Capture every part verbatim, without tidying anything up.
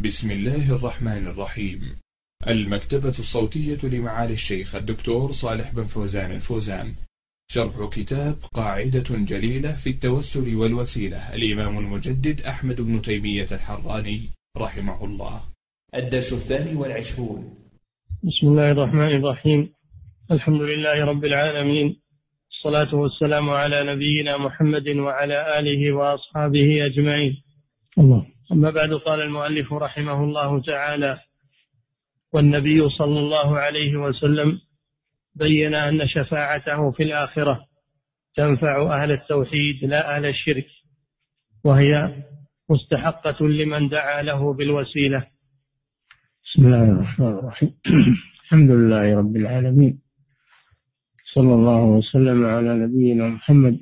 بسم الله الرحمن الرحيم. المكتبة الصوتية لمعالي الشيخ الدكتور صالح بن فوزان الفوزان، شرح كتاب قاعدة جليلة في التوسل والوسيلة، الإمام المجدد أحمد بن تيمية الحراني رحمه الله. الدرس الثاني والعشرون. بسم الله الرحمن الرحيم. الحمد لله رب العالمين، الصلاة والسلام على نبينا محمد وعلى آله وأصحابه أجمعين. الله. أما بعد، قال المؤلف رحمه الله تعالى: والنبي صلى الله عليه وسلم بين أن شفاعته في الآخرة تنفع أهل التوحيد لا أهل الشرك، وهي مستحقة لمن دعا له بالوسيلة. بسم الله الرحمن الرحيم. الحمد لله رب العالمين، صلى الله وسلم على نبينا محمد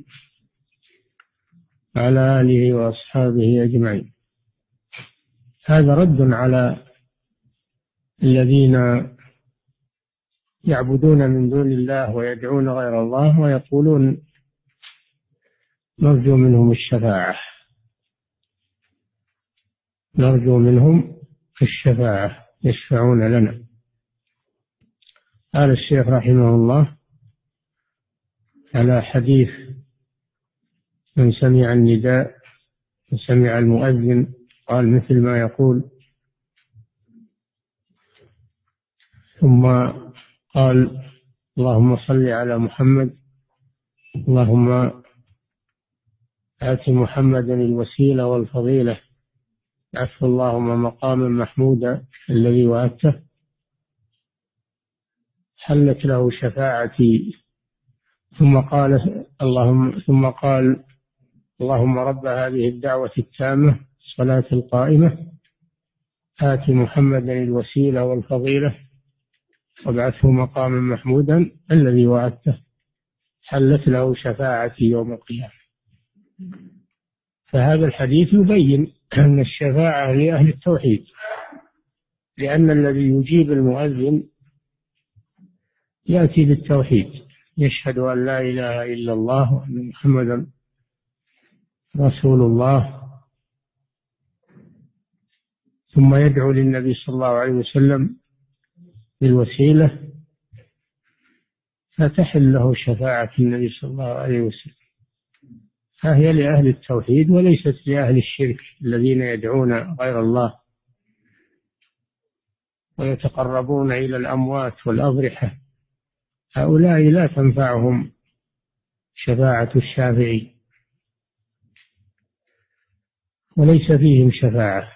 وعلى آله وأصحابه أجمعين. هذا رد على الذين يعبدون من دون الله ويدعون غير الله ويقولون نرجو منهم الشفاعة نرجو منهم الشفاعة يشفعون لنا. قال الشيخ رحمه الله على حديث من سمع النداء وسمع المؤذن قال مثل ما يقول، ثم قال اللهم صل على محمد، اللهم آت محمدا الوسيلة والفضيلة، عفو اللهم مقاما محمودا الذي وعدته، حلت له شفاعتي. ثم قال اللهم ثم قال اللهم رب هذه الدعوة التامة الصلاة القائمة، آت محمدا الوسيلة والفضيلة وابعثه مقاما محمودا الذي وعدته، حلت له شفاعتي يوم القيامة. فهذا الحديث يبين أن الشفاعة لأهل التوحيد، لأن الذي يجيب المؤذن يأتي بالتوحيد، يشهد أن لا إله إلا الله وأن محمدا رسول الله، ثم يدعو للنبي صلى الله عليه وسلم بالوسيلة فتحل له شفاعة النبي صلى الله عليه وسلم. فهي لأهل التوحيد وليست لأهل الشرك الذين يدعون غير الله ويتقربون إلى الأموات والأضرحة، هؤلاء لا تنفعهم شفاعة الشافعي وليس فيهم شفاعة.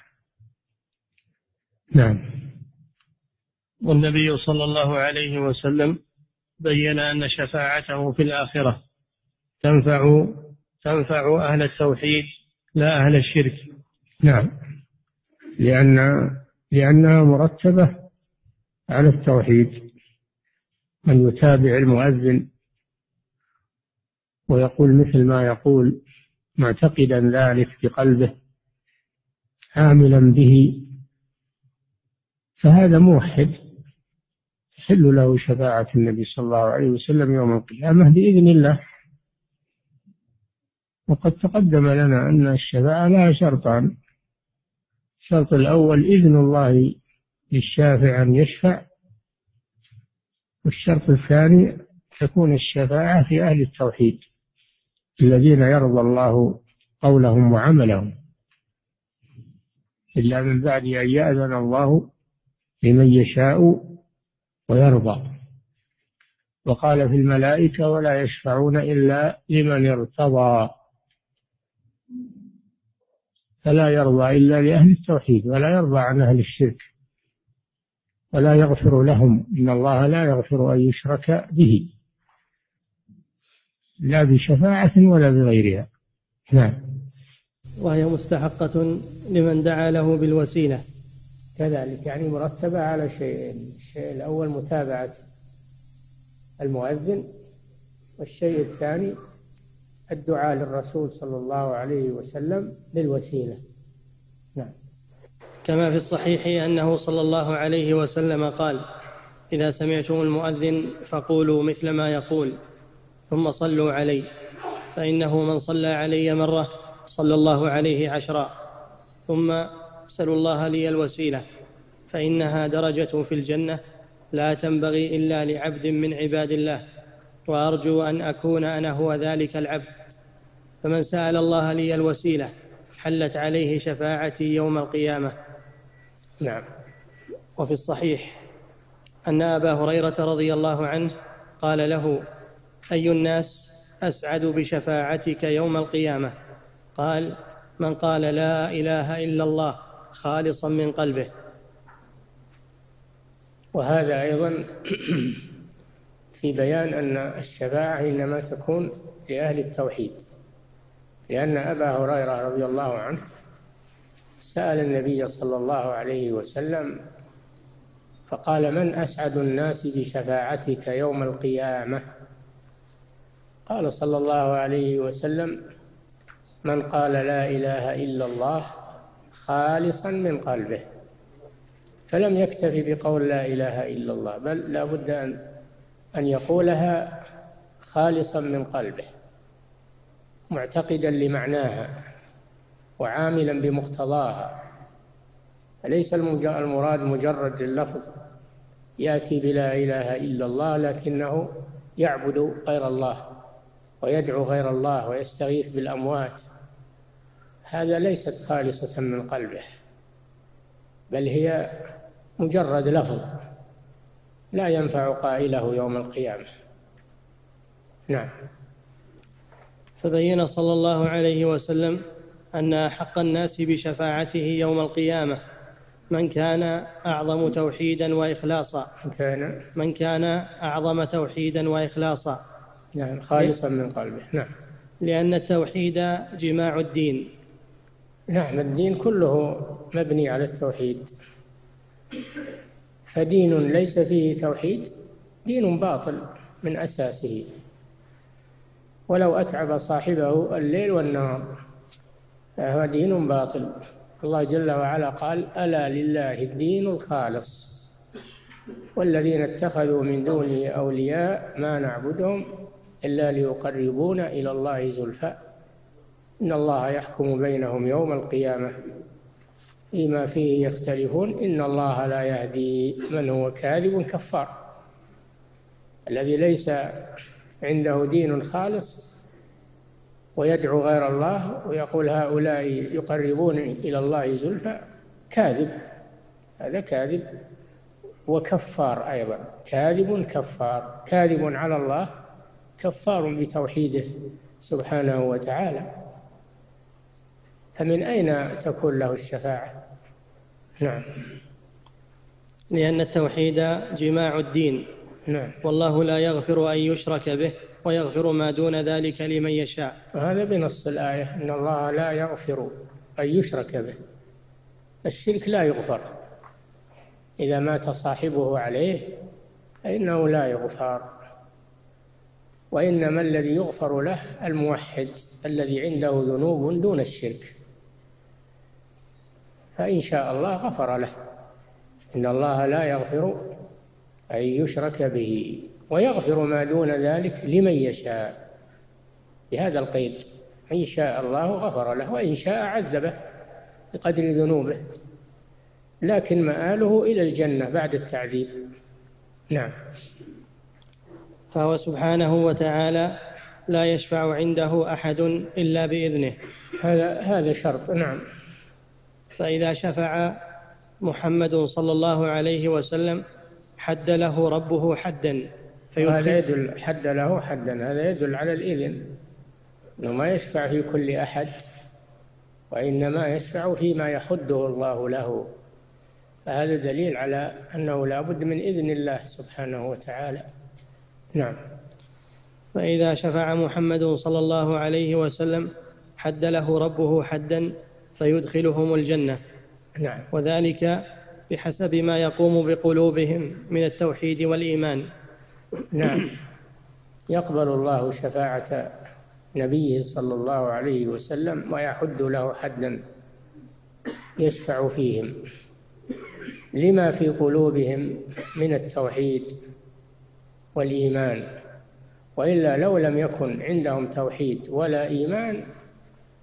نعم. والنبي صلى الله عليه وسلم بين أن شفاعته في الآخرة تنفع تنفع أهل التوحيد لا أهل الشرك. نعم، لأن لأنها مرتبة على التوحيد. من يتابع المؤذن ويقول مثل ما يقول معتقدا ذلك بقلبه عاملا به، فهذا موحد تحل له شفاعة النبي صلى الله عليه وسلم يوم القيامة بإذن الله. وقد تقدم لنا أن الشفاعة لها شرطان: الشرط الأول إذن الله للشافع أن يشفع، والشرط الثاني تكون الشفاعة في أهل التوحيد الذين يرضى الله قولهم وعملهم، إلا من بعد أن يأذن الله لمن يشاء ويرضى. وقال في الملائكة ولا يشفعون إلا لمن ارتضى، فلا يرضى إلا لأهل التوحيد ولا يرضى عن أهل الشرك ولا يغفر لهم، إن الله لا يغفر أن يشرك به لا بشفاعة ولا بغيرها. نعم. وهي مستحقة لمن دعا له بالوسيلة كذلك، يعني مرتبة على شيئين: الشيء الأول متابعة المؤذن، والشيء الثاني الدعاء للرسول صلى الله عليه وسلم بالوسيلة. نعم. كما في الصحيح أنه صلى الله عليه وسلم قال: إذا سمعتم المؤذن فقولوا مثل ما يقول ثم صلوا علي، فإنه من صلى علي مرة صلى الله عليه عشرا، ثم اسأل الله لي الوسيلة فإنها درجة في الجنة لا تنبغي إلا لعبد من عباد الله، وأرجو أن أكون أنا هو ذلك العبد. فمن سأل الله لي الوسيلة حلت عليه شفاعتي يوم القيامة. نعم. وفي الصحيح أن أبا هريرة رضي الله عنه قال له: أي الناس أسعد بشفاعتك يوم القيامة؟ قال: من قال لا إله إلا الله خالصا من قلبه. وهذا أيضا في بيان أن الشفاعة إنما تكون لأهل التوحيد، لأن أبا هريرة رضي الله عنه سأل النبي صلى الله عليه وسلم فقال: من أسعد الناس بشفاعتك يوم القيامة؟ قال صلى الله عليه وسلم: من قال لا إله إلا الله خالصا من قلبه. فلم يكتفي بقول لا إله إلا الله، بل لا بد أن أن يقولها خالصا من قلبه، معتقدا لمعناها وعاملا بمقتضاها. فليس المراد مجرد اللفظ يأتي بلا إله إلا الله لكنه يعبد غير الله ويدعو غير الله ويستغيث بالأموات، هذا ليست خالصة من قلبه، بل هي مجرد لفظ لا ينفع قائله يوم القيامة. نعم. فبين صلى الله عليه وسلم أن أحق الناس بشفاعته يوم القيامة من كان أعظم توحيدا وإخلاصا كان من كان أعظم توحيدا وإخلاصا نعم خالصا من قلبه. نعم. لأن التوحيد جماع الدين. نعم. الدين كله مبني على التوحيد، فدين ليس فيه توحيد دين باطل من أساسه، ولو أتعب صاحبه الليل والنهار فهو دين باطل. الله جل وعلا قال: ألا لله الدين الخالص والذين اتخذوا من دونه أولياء ما نعبدهم إلا ليقربونا إلى الله زلفى إن الله يحكم بينهم يوم القيامة فيما فيه يختلفون إن الله لا يهدي من هو كاذب كفار. الذي ليس عنده دين خالص ويدعو غير الله ويقول هؤلاء يقربون إلى الله زلفى كاذب، هذا كاذب وكفار أيضا، كاذب كفار، كاذب على الله كفار بتوحيده سبحانه وتعالى. فمن أين تكون له الشفاعة؟ نعم. لأن التوحيد جماع الدين. نعم. والله لا يغفر أن يشرك به ويغفر ما دون ذلك لمن يشاء. هذا بنص الآية إن الله لا يغفر أن يشرك به. الشرك لا يغفر، إذا مات صاحبه عليه فإنه لا يغفر، وإنما الذي يغفر له الموحد الذي عنده ذنوب دون الشرك، فإن شاء الله غفر له. إن الله لا يغفر أن يشرك به ويغفر ما دون ذلك لمن يشاء، بهذا القيد: إن شاء الله غفر له وإن شاء عذبه بقدر ذنوبه، لكن مآله إلى الجنة بعد التعذيب. نعم. فهو سبحانه وتعالى لا يشفع عنده أحد إلا بإذنه، هذا هذا شرط. نعم. فإذا شفع محمد صلى الله عليه وسلم حد له ربه حدا، هذا يدل حد له حدا، هذا يدل على الإذن، إنه ما يشفع في كل أحد وإنما يشفع فيما يحده الله له، فهذا دليل على أنه لا بد من إذن الله سبحانه وتعالى. نعم. فإذا شفع محمد صلى الله عليه وسلم حد له ربه حدا فيدخلهم الجنة. نعم. وذلك بحسب ما يقوم بقلوبهم من التوحيد والإيمان. نعم. يقبل الله شفاعة نبيه صلى الله عليه وسلم ويحد له حدا يشفع فيهم لما في قلوبهم من التوحيد والإيمان، وإلا لو لم يكن عندهم توحيد ولا إيمان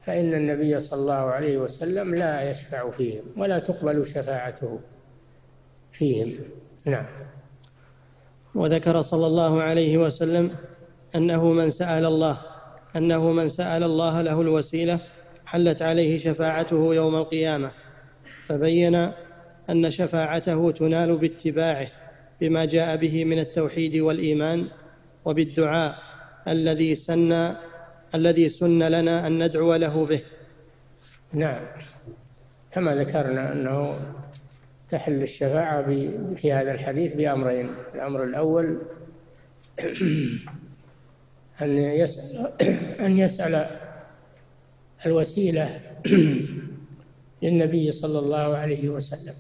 فإن النبي صلى الله عليه وسلم لا يشفع فيهم ولا تقبل شفاعته فيهم. نعم. وذكر صلى الله عليه وسلم أنه من سأل الله أنه من سأل الله له الوسيلة حلت عليه شفاعته يوم القيامة، فبين أن شفاعته تنال باتباعه بما جاء به من التوحيد والإيمان، وبالدعاء الذي سن الذي سن لنا أن ندعو له به. نعم، كما ذكرنا أنه تحل الشفاعة في هذا الحديث بأمرين. الأمر الأول أن يسأل أن يسأل الوسيلة للنبي صلى الله عليه وسلم.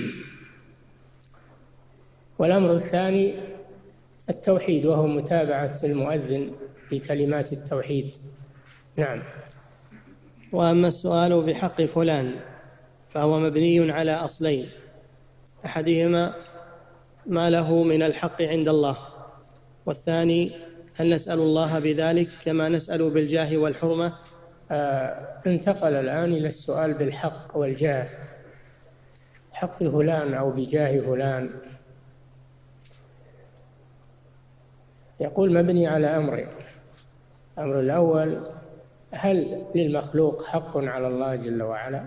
والأمر الثاني التوحيد، وهو متابعة المؤذن في كلمات التوحيد. نعم. وأما السؤال بحق فلان فهو مبني على أصلين: أحدهما ما له من الحق عند الله، والثاني هل نسأل الله بذلك كما نسأل بالجاه والحرمة. آه انتقل الآن إلى السؤال بالحق والجاه، حق فلان أو بجاه فلان. يقول مبني على أمرين: الأمر الأول هل للمخلوق حق على الله جل وعلا؟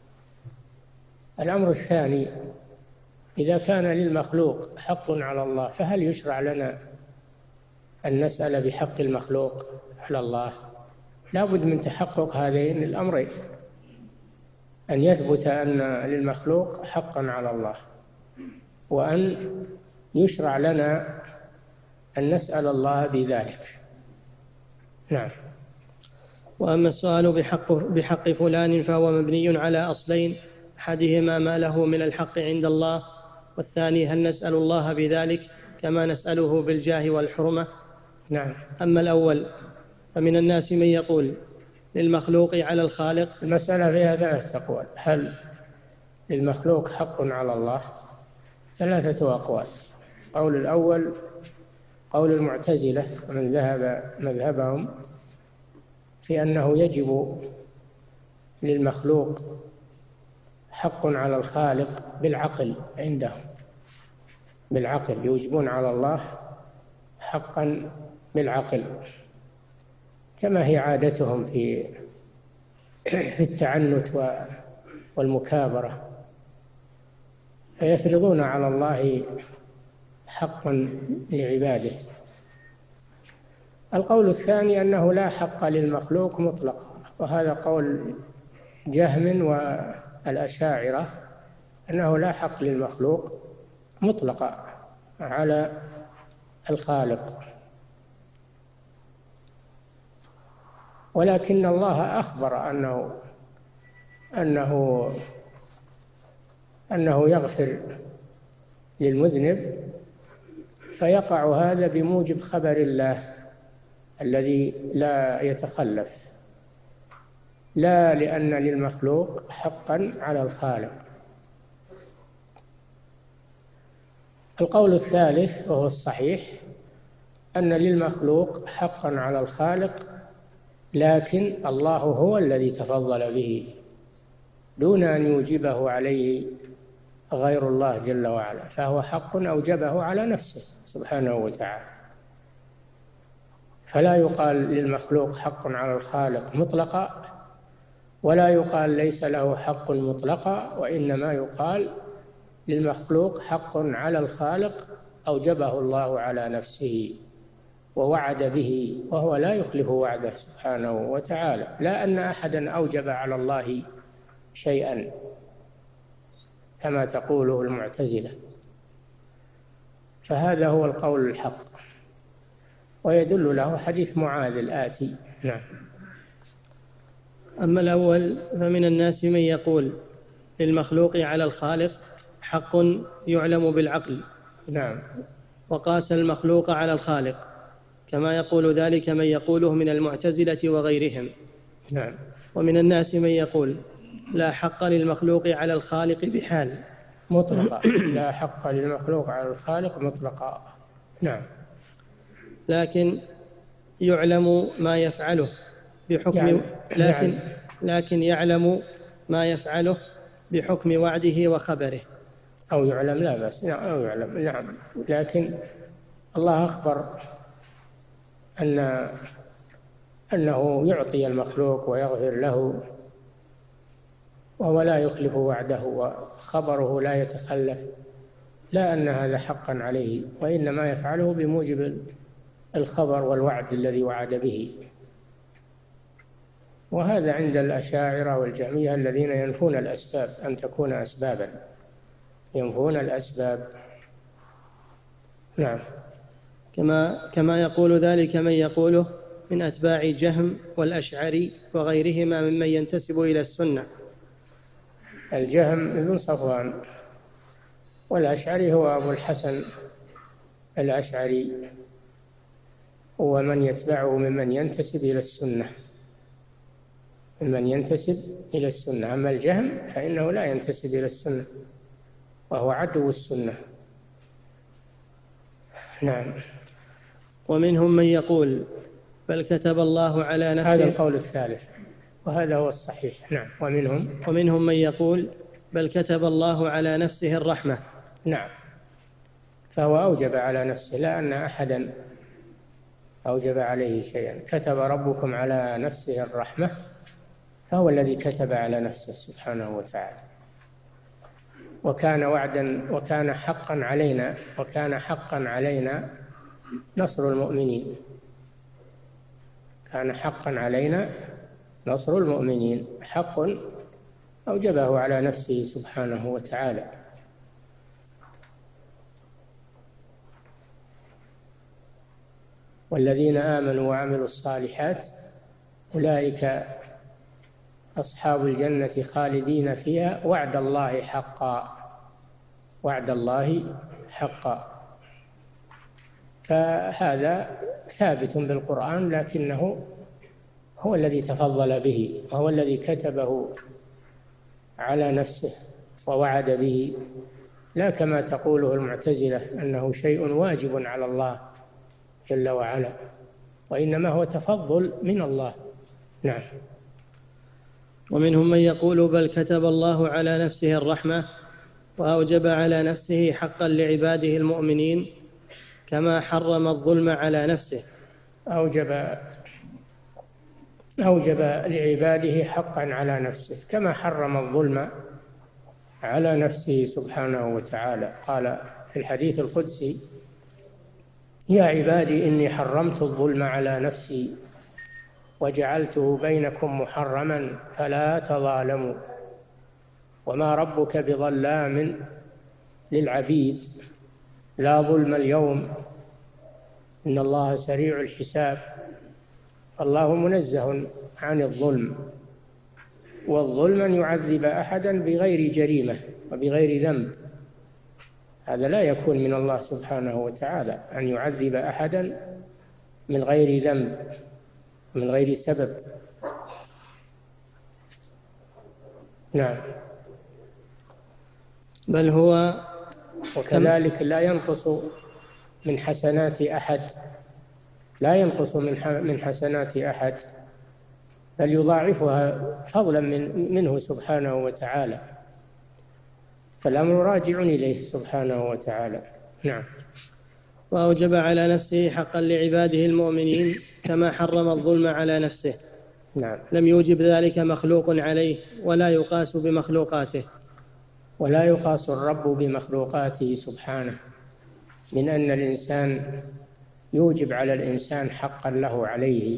الأمر الثاني إذا كان للمخلوق حق على الله فهل يشرع لنا أن نسأل بحق المخلوق على الله؟ لا بد من تحقق هذين الأمرين، أن يثبت أن للمخلوق حقا على الله، وأن يشرع لنا أن نسأل الله بذلك. نعم. وأما السؤال بحق, بحق فلان فهو مبني على أصلين: أحدهما ما له من الحق عند الله، والثاني هل نسأل الله بذلك كما نسأله بالجاه والحرمة. نعم. أما الأول فمن الناس من يقول للمخلوق على الخالق. المسألة فيها ثلاثة أقوال: هل للمخلوق حق على الله؟ ثلاثة أقوال. قول الأول قول المعتزلة ومن ذهب مذهبهم في أنه يجب للمخلوق حق على الخالق بالعقل عندهم، بالعقل يوجبون على الله حقا بالعقل، كما هي عادتهم في في التعنت والمكابرة، فيفرضون على الله حقا لعباده. القول الثاني أنه لا حق للمخلوق مطلقا، وهذا قول جهم والأشاعرة، أنه لا حق للمخلوق مطلقا على الخالق، ولكن الله أخبر أنه أنه أنه يغفر للمذنب، فيقع هذا بموجب خبر الله الذي لا يتخلف، لا لأن للمخلوق حقا على الخالق. القول الثالث وهو الصحيح أن للمخلوق حقا على الخالق، لكن الله هو الذي تفضل به دون أن يوجبه عليه غير الله جل وعلا، فهو حق أوجبه على نفسه سبحانه وتعالى. فلا يقال للمخلوق حق على الخالق مطلقا، ولا يقال ليس له حق مطلقا، وإنما يقال للمخلوق حق على الخالق أوجبه الله على نفسه ووعد به، وهو لا يخلف وعده سبحانه وتعالى، لا أن أحدا أوجب على الله شيئا كما تقوله المعتزلة. فهذا هو القول الحق، ويدل له حديث معاذ الآتي. نعم. أما الأول فمن الناس من يقول للمخلوق على الخالق حق يعلم بالعقل. نعم. وقاس المخلوق على الخالق، كما يقول ذلك من يقوله من المعتزلة وغيرهم. نعم. ومن الناس من يقول لا حق للمخلوق على الخالق بحال مطلقا، لا حق للمخلوق على الخالق مطلقا. نعم. لكن يعلم ما يفعله بحكم يعني لكن لكن يعلم ما يفعله بحكم وعده وخبره. أو يعلم، لا بأس، أو يعلم، نعم، لكن الله أخبر أن أنه يعطي المخلوق ويغفر له، وهو لا يخلف وعده، وخبره لا يتخلف، لا أن هذا حقا عليه، وإنما يفعله بموجب الخبر والوعد الذي وعد به. وهذا عند الأشاعرة والجهمية الذين ينفون الأسباب أن تكون أسبابا، ينفون الأسباب. نعم. كما كما يقول ذلك من يقوله من أتباع جهم والأشعري وغيرهما ممن ينتسب إلى السنة. الجهم ابن صفوان، والأشعري هو أبو الحسن الأشعري، ومن يتبعه ممن ينتسب إلى السنة، ممن ينتسب إلى السنة. أما الجهم فإنه لا ينتسب إلى السنة، وهو عدو السنة. نعم. ومنهم من يقول بل كتب الله على نفسه، هذا القول الثالث، وهذا هو الصحيح. نعم. ومنهم ومنهم من يقول بل كتب الله على نفسه الرحمة. نعم، فهو أوجب على نفسه، لا أن أحدا أوجب عليه شيئا. كتب ربكم على نفسه الرحمة، فهو الذي كتب على نفسه سبحانه وتعالى. وكان وعدا، وكان حقا علينا، وكان حقا علينا نصر المؤمنين، كان حقا علينا نصر المؤمنين، حق أوجبه على نفسه سبحانه وتعالى. والذين آمنوا وعملوا الصالحات أولئك أصحاب الجنة خالدين فيها وعد الله حقا، وعد الله حقا. فهذا ثابت بالقرآن، لكنه هو الذي تفضل به، وهو الذي كتبه على نفسه ووعد به، لا كما تقوله المعتزلة أنه شيء واجب على الله جل وعلا، وإنما هو تفضل من الله. نعم. ومنهم من يقول بل كتب الله على نفسه الرحمة وأوجب على نفسه حقا لعباده المؤمنين كما حرم الظلم على نفسه. أوجب أوجب لعباده حقا على نفسه كما حرم الظلم على نفسه سبحانه وتعالى. قال في الحديث القدسي: يا عبادي إني حرمت الظلم على نفسي وجعلته بينكم محرما فلا تظالموا وما ربك بظلام للعبيد لا ظلم اليوم إن الله سريع الحساب. الله منزه عن الظلم، والظلم أن يعذب أحدا بغير جريمة وبغير ذنب، هذا لا يكون من الله سبحانه وتعالى، أن يعذب أحدا من غير ذنب من غير سبب. نعم. بل هو وكذلك لا ينقص من حسنات أحد، لا ينقص من من حسنات أحد، بل يضاعفها فضلا من منه سبحانه وتعالى، فالأمر راجع إليه سبحانه وتعالى. نعم. وأوجب على نفسه حقا لعباده المؤمنين كما حرم الظلم على نفسه. نعم. لم يوجب ذلك مخلوق عليه ولا يقاس بمخلوقاته. ولا يقاس الرب بمخلوقاته سبحانه، من أن الإنسان يوجب على الإنسان حقا له عليه،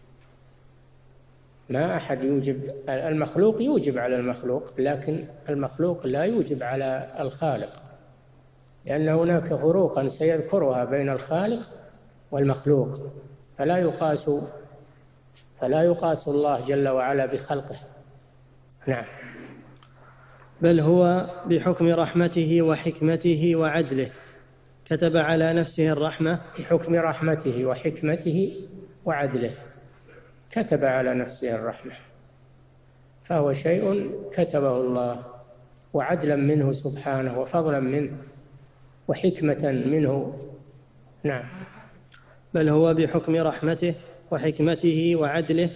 ما أحد يوجب، المخلوق يوجب على المخلوق، لكن المخلوق لا يوجب على الخالق، لأن هناك فروقا سيذكرها بين الخالق والمخلوق، فلا يقاس فلا يقاس الله جل وعلا بخلقه. نعم. بل هو بحكم رحمته وحكمته وعدله كتب على نفسه الرحمة. بحكم رحمته وحكمته وعدله كتب على نفسه الرحمة، فهو شيء كتبه الله، وعدلا منه سبحانه، وفضلا منه، وحكمة منه. نعم. بل هو بحكم رحمته وحكمته وعدله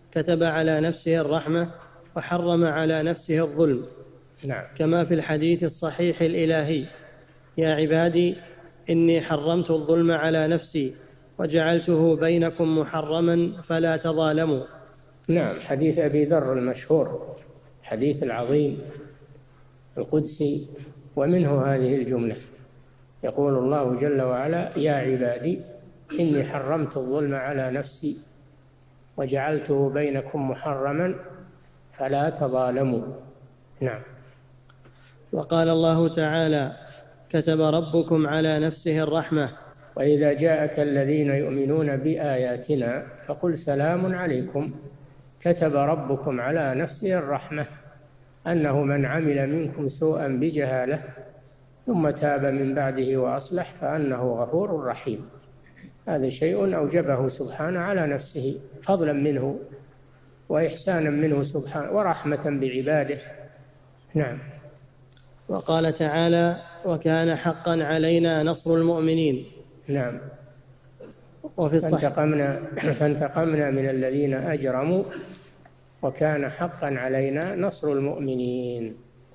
كتب على نفسه الرحمة وحرم على نفسه الظلم. نعم. كما في الحديث الصحيح الإلهي: يا عبادي إني حرمت الظلم على نفسي وجعلته بينكم محرما فلا تظالموا. نعم، حديث أبي ذر المشهور، حديث العظيم القدسي، ومنه هذه الجملة. يقول الله جل وعلا: يا عبادي إني حرمت الظلم على نفسي وجعلته بينكم محرما فلا تظالموا. نعم. وقال الله تعالى: كتب ربكم على نفسه الرحمة. وإذا جاءك الذين يؤمنون بآياتنا فقل سلام عليكم كتب ربكم على نفسه الرحمة أنه من عمل منكم سوءا بجهالة ثم تاب من بعده وأصلح فأنه غفور رحيم. هذا شيء أوجبه سبحانه على نفسه فضلا منه وإحسانا منه سبحانه ورحمة بعباده. نعم. وقال تعالى: وكان حقا علينا نصر المؤمنين. نعم. وفي الصحيح: فانتقمنا, فانتقمنا من الذين أجرموا وكان حقا علينا نصر المؤمنين.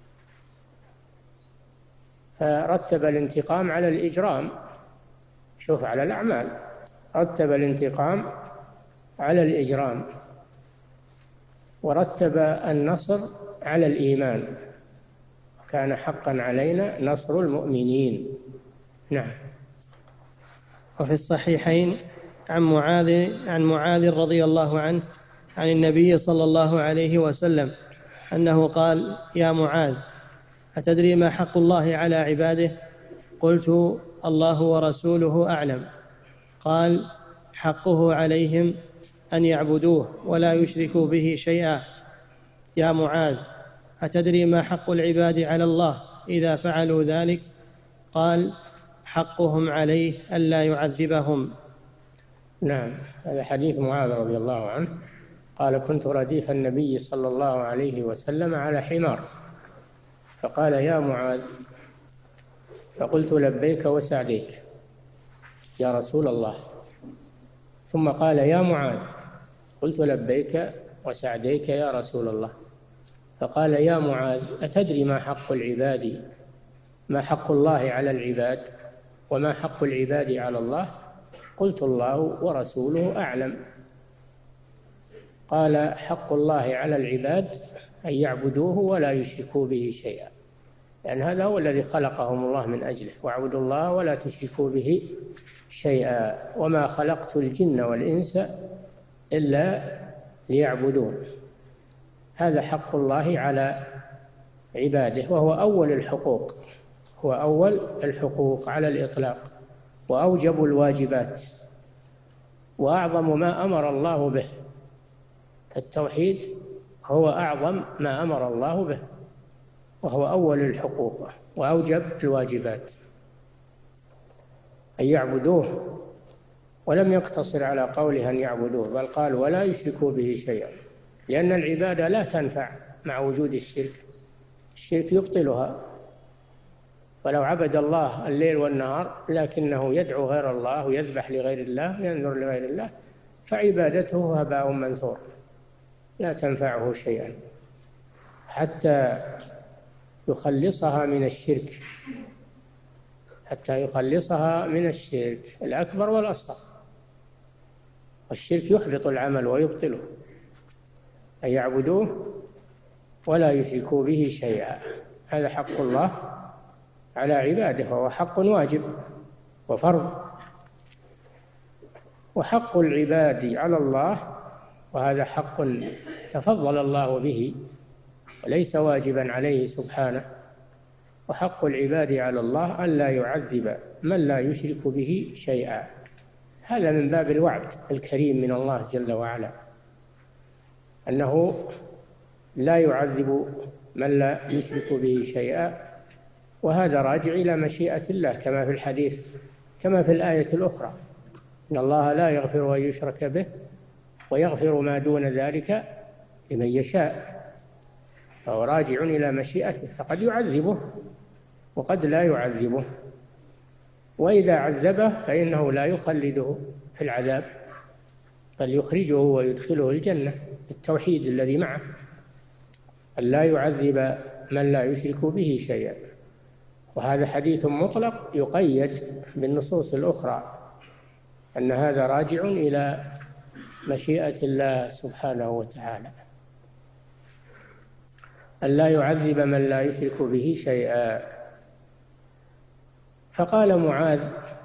فرتب الانتقام على الإجرام، شوف، على الأعمال، رتب الانتقام على الإجرام، ورتب النصر على الإيمان. كان حقا علينا نصر المؤمنين. نعم. وفي الصحيحين عن معاذ عن معاذ رضي الله عنه عن النبي صلى الله عليه وسلم أنه قال: يا معاذ، أتدري ما حق الله على عباده؟ قلت: الله ورسوله أعلم. قال: حقه عليهم أن يعبدوه ولا يشركوا به شيئا. يا معاذ، أتدري ما حق العباد على الله إذا فعلوا ذلك؟ قال: حقهم عليه ألا يعذبهم. نعم. هذا حديث معاذ رضي الله عنه قال: كنت رديف النبي صلى الله عليه وسلم على حمار، فقال: يا معاذ، فقلت: لبيك وسعديك يا رسول الله. ثم قال: يا معاذ، قلت: لبيك وسعديك يا رسول الله. فقال: يا معاذ، أتدري ما حق العباد ما حق الله على العباد وما حق العباد على الله؟ قلت: الله ورسوله أعلم. قال: حق الله على العباد أن يعبدوه ولا يشركوا به شيئا، لأن يعني هذا هو الذي خلقهم الله من أجله: واعبدوا الله ولا تشركوا به شيئا وما خلقت الجن والإنس إلا ليعبدون. هذا حق الله على عباده، وهو أول الحقوق، هو أول الحقوق على الإطلاق، وأوجب الواجبات، وأعظم ما أمر الله به. التوحيد هو أعظم ما أمر الله به، وهو أول الحقوق وأوجب الواجبات، أن يعبدوه. ولم يقتصر على قوله أن يعبدوه، بل قال: ولا يشركوا به شيئا، لأن العبادة لا تنفع مع وجود الشرك، الشرك يبطلها. ولو عبد الله الليل والنهار لكنه يدعو غير الله ويذبح لغير الله وينذر لغير الله فعبادته هباء منثور لا تنفعه شيئا حتى يخلصها من الشرك، حتى يخلصها من الشرك الأكبر والأصغر. والشرك يحبط العمل ويبطله. أن يعبدوه ولا يشركوا به شيئا، هذا حق الله على عباده، وهو حق واجب وفرض. وحق العباد على الله، وهذا حق تفضل الله به وليس واجبا عليه سبحانه. وحق العباد على الله ألا يعذب من لا يشرك به شيئا، هذا من باب الوعد الكريم من الله جل وعلا، أنه لا يعذب من لا يشرك به شيئا، وهذا راجع إلى مشيئة الله كما في الحديث، كما في الآية الأخرى: إن الله لا يغفر أن يشرك به ويغفر ما دون ذلك لمن يشاء. فهو راجع إلى مشيئته، فقد يعذبه وقد لا يعذبه، وإذا عذبه فإنه لا يخلده في العذاب، بل يخرجه ويدخله الجنة بالتوحيد الذي معه، أن لا يعذب من لا يشرك به شيئا. وهذا حديث مطلق يقيد بالنصوص الأخرى، أن هذا راجع إلى مشيئة الله سبحانه وتعالى، أن لا يعذب من لا يشرك به شيئا. فقال معاذ: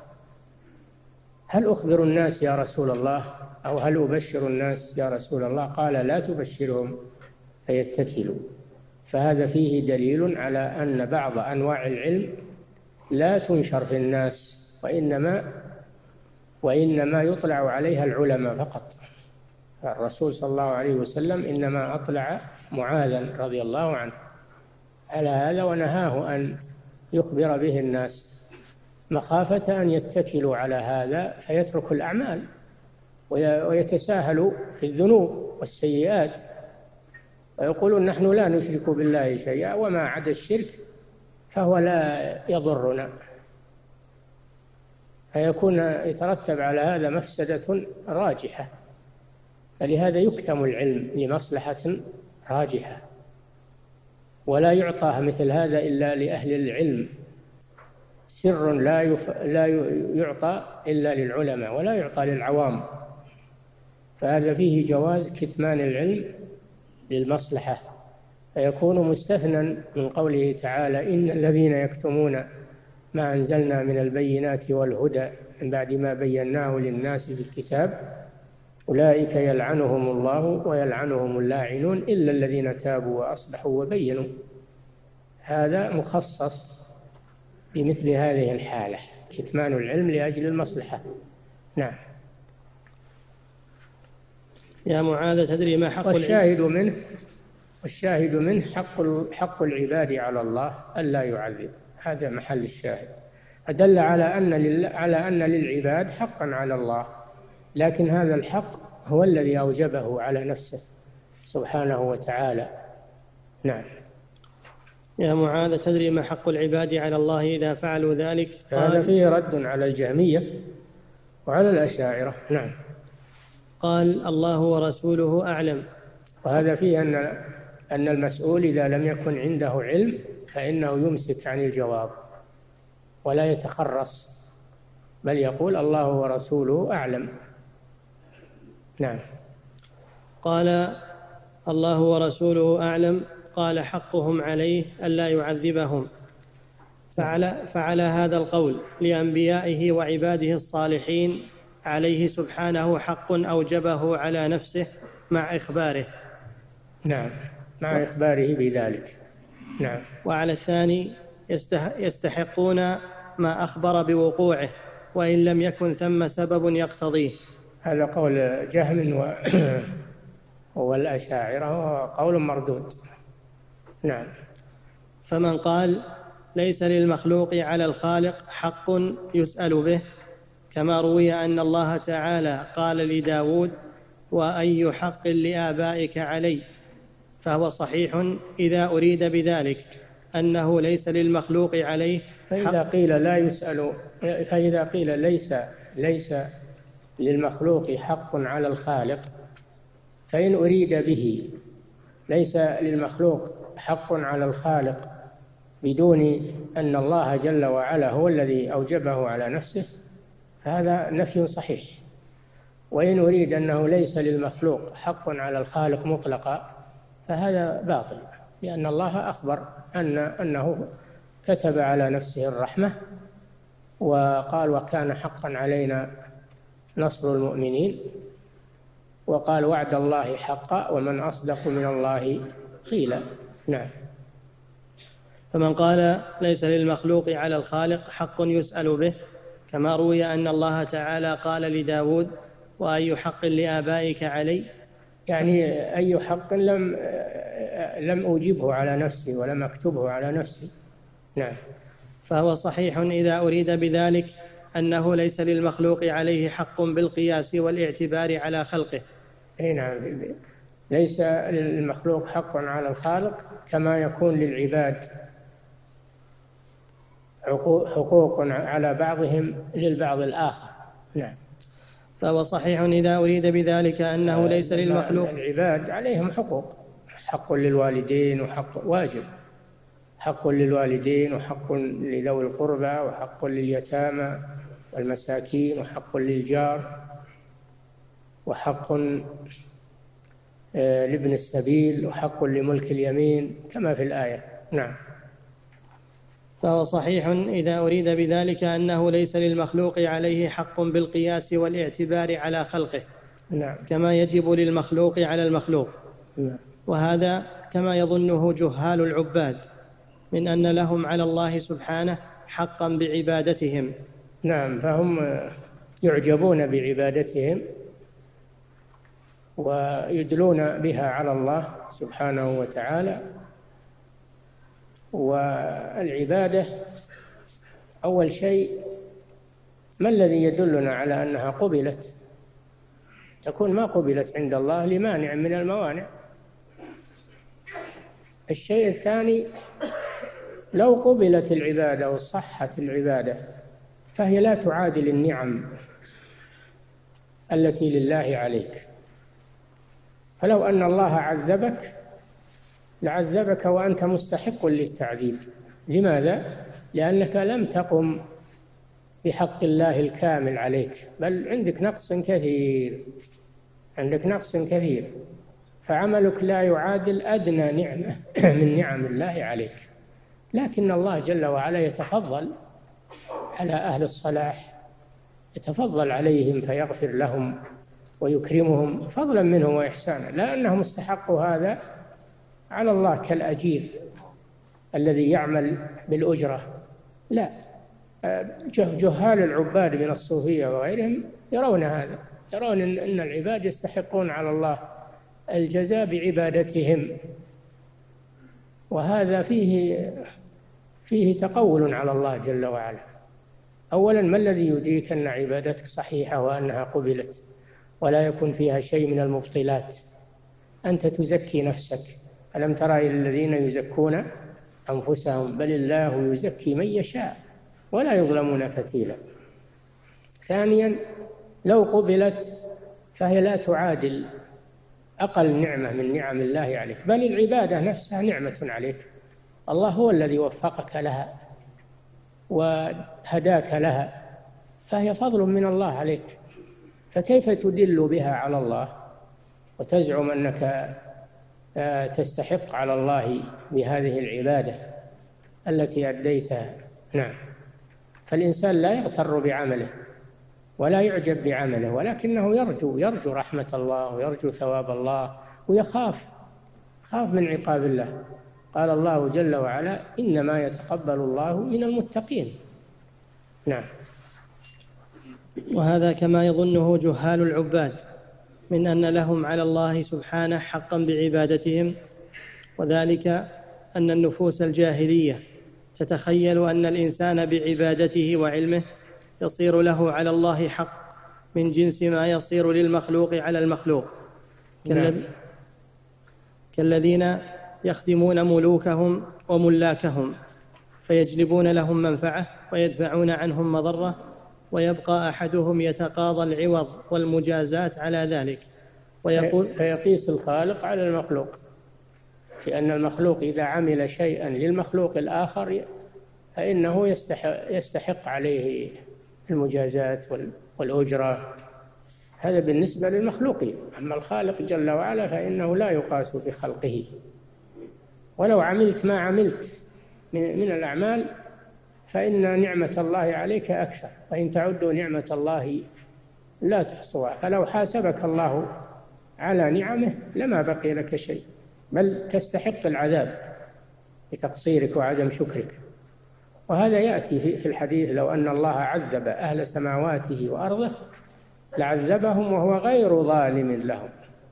هل أخبر الناس يا رسول الله، أو هل أبشر الناس يا رسول الله؟ قال: لا تبشرهم فيتكلوا. فهذا فيه دليل على أن بعض أنواع العلم لا تنشر في الناس، وإنما وإنما يطلع عليها العلماء فقط. الرسول صلى الله عليه وسلم إنما أطلع معاذا رضي الله عنه على هذا، ونهاه أن يخبر به الناس مخافة أن يتكلوا على هذا فيتركوا الأعمال ويتساهلوا في الذنوب والسيئات، ويقولون: نحن لا نشرك بالله شيئا، وما عدا الشرك فهو لا يضرنا، فيكون يترتب على هذا مفسدة راجحة. فلهذا يكتم العلم لمصلحة راجحة، ولا يعطى مثل هذا إلا لأهل العلم. سر لا يف... لا يعطى إلا للعلماء، ولا يعطى للعوام. فهذا فيه جواز كتمان العلم للمصلحة، فيكون مستثنى من قوله تعالى: إن الذين يكتمون ما أنزلنا من البينات والهدى من بعد ما بيناه للناس في الكتاب أولئك يلعنهم الله ويلعنهم اللاعنون إلا الذين تابوا وأصلحوا وبينوا. هذا مخصص بمثل هذه الحالة، كتمان العلم لأجل المصلحة. نعم. يا معاذ تدري ما حق والشاهد منه والشاهد منه حق حق العباد على الله ألا يعذب. هذا محل الشاهد، أدل على أن لل... على أن للعباد حقا على الله، لكن هذا الحق هو الذي أوجبه على نفسه سبحانه وتعالى. نعم. يا معاذ تدري ما حق العباد على الله إذا فعلوا ذلك؟ هذا فيه رد على الجهمية وعلى الأشاعرة. نعم. قال: الله ورسوله أعلم. وهذا فيه أن أن المسؤول إذا لم يكن عنده علم فإنه يمسك عن الجواب ولا يتخرص، بل يقول: الله ورسوله أعلم. نعم. قال: الله ورسوله أعلم. قال: حقهم عليه ألا يعذبهم. فعلى, فعلى هذا القول لأنبيائه وعباده الصالحين عليه سبحانه حق أوجبه على نفسه مع إخباره. نعم، مع إخباره بذلك. نعم. وعلى الثاني يستحقون ما أخبر بوقوعه وإن لم يكن ثم سبب يقتضيه. هذا قول جهم و... والأشاعرة، وقول مردود. نعم. فمن قال: ليس للمخلوق على الخالق حق يسأل به، كما روي أن الله تعالى قال لداود: وأي حق لآبائك علي، فهو صحيح إذا أريد بذلك أنه ليس للمخلوق عليه حق. فإذا قيل لا يسأل فإذا قيل ليس ليس للمخلوق حق على الخالق، فإن أريد به ليس للمخلوق حق على الخالق بدون أن الله جل وعلا هو الذي أوجبه على نفسه، فهذا نفي صحيح. وإن أريد أنه ليس للمخلوق حق على الخالق مطلقا فهذا باطل، لأن الله أخبر أن أنه كتب على نفسه الرحمة، وقال: وكان حقا علينا نصر المؤمنين، وقال: وعد الله حقا ومن أصدق من الله قيلا. نعم. فمن قال: ليس للمخلوق على الخالق حق يسأل به، كما روي أن الله تعالى قال لداود: وأي حق لآبائك علي، يعني أي حق لم لم أوجبه على نفسي ولم أكتبه على نفسي. نعم. فهو صحيح إذا أريد بذلك أنه ليس للمخلوق عليه حق بالقياس والاعتبار على خلقه. أي نعم، ليس للمخلوق حق على الخالق كما يكون للعباد حقوق على بعضهم للبعض الآخر. نعم. فهو صحيح إذا أريد بذلك أنه ليس للمخلوق. العباد عليهم حقوق، حق للوالدين وحق واجب، حق للوالدين وحق لذوي القربى وحق لليتامى والمساكين وحق للجار وحق لابن السبيل وحق لملك اليمين كما في الآية. نعم. فهو صحيح إذا أريد بذلك أنه ليس للمخلوق عليه حق بالقياس والاعتبار على خلقه. نعم. كما يجب للمخلوق على المخلوق. نعم. وهذا كما يظنه جهال العباد من أن لهم على الله سبحانه حقا بعبادتهم. نعم، فهم يعجبون بعبادتهم ويدلون بها على الله سبحانه وتعالى. والعبادة أول شيء ما الذي يدلنا على أنها قبلت؟ تكون ما قبلت عند الله لمانع من الموانع. الشيء الثاني لو قبلت العبادة وصحت العبادة فهي لا تعادل النعم التي لله عليك. فلو أن الله عذبك لعذبك وأنت مستحق للتعذيب. لماذا؟ لأنك لم تقم بحق الله الكامل عليك، بل عندك نقص كثير، عندك نقص كثير، فعملك لا يعادل أدنى نعمة من نعم الله عليك. لكن الله جل وعلا يتفضل على أهل الصلاح، يتفضل عليهم فيغفر لهم ويكرمهم فضلا منه وإحسانا، لا أنهم استحقوا هذا على الله كالأجير الذي يعمل بالأجرة. لا، جهال العباد من الصوفية وغيرهم يرون هذا، يرون أن العباد يستحقون على الله الجزاء بعبادتهم، وهذا فيه فيه تقول على الله جل وعلا. أولا، ما الذي يدريك أن عبادتك صحيحة وأنها قبلت ولا يكون فيها شيء من المبطلات؟ أنت تزكي نفسك. ألم ترى إلى الذين يزكون أنفسهم بل الله يزكي من يشاء ولا يظلمون فتيلا. ثانيا، لو قبلت فهي لا تعادل أقل نعمة من نعم الله عليك، بل العبادة نفسها نعمة عليك. الله هو الذي وفقك لها وهداك لها، فهي فضل من الله عليك، فكيف تدل بها على الله وتزعم أنك تستحق على الله بهذه العبادة التي أديتها؟ نعم. فالإنسان لا يغتر بعمله ولا يعجب بعمله، ولكنه يرجو يرجو رحمة الله ويرجو ثواب الله ويخاف خاف من عقاب الله. قال الله جل وعلا: إنما يتقبل الله من المتقين. نعم. وهذا كما يظنه جهال العباد من أن لهم على الله سبحانه حقا بعبادتهم، وذلك أن النفوس الجاهلية تتخيل أن الإنسان بعبادته وعلمه يصير له على الله حق من جنس ما يصير للمخلوق على المخلوق. نعم. كالذين يخدمون ملوكهم وملاكهم فيجلبون لهم منفعة ويدفعون عنهم مضرة، ويبقى أحدهم يتقاضى العوض والمجازات على ذلك، ويقول فيقيس الخالق على المخلوق، لأن المخلوق إذا عمل شيئا للمخلوق الآخر فإنه يستحق, يستحق عليه المجازات والأجرة. هذا بالنسبة للمخلوقين. أما الخالق جل وعلا فإنه لا يقاس بخلقه. ولو عملت ما عملت من الأعمال فإن نعمة الله عليك أكثر، وإن تعدوا نعمة الله لا تحصوها. فلو حاسبك الله على نعمه لما بقي لك شيء، بل تستحق العذاب بتقصيرك وعدم شكرك. وهذا يأتي في الحديث: لو أن الله عذب أهل سماواته وأرضه لعذبهم وهو غير ظالم لهم،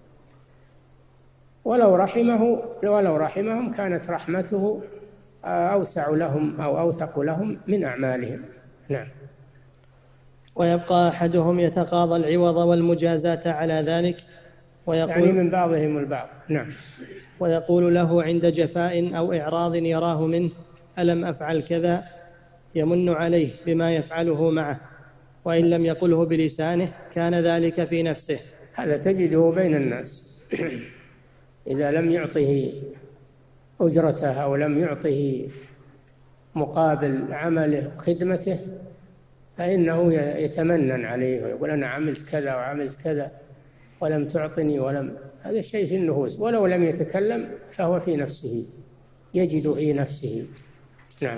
ولو رحمه ولو رحمهم كانت رحمته أوسع لهم أو أوثق لهم من أعمالهم. نعم. ويبقى أحدهم يتقاضى العوض والمجازاة على ذلك، ويقول يعني من بعضهم البعض. نعم. ويقول له عند جفاء أو إعراض يراه منه: ألم أفعل كذا؟ يمن عليه بما يفعله معه، وإن لم يقله بلسانه كان ذلك في نفسه. هذا تجده بين الناس. إذا لم يعطه أجرته أو لم يعطه مقابل عمله خدمته فإنه يتمنن عليه ويقول أنا عملت كذا وعملت كذا ولم تعطني ولم. هذا الشيء في النفوس، ولو لم يتكلم فهو في نفسه، يجد في نفسه. نعم.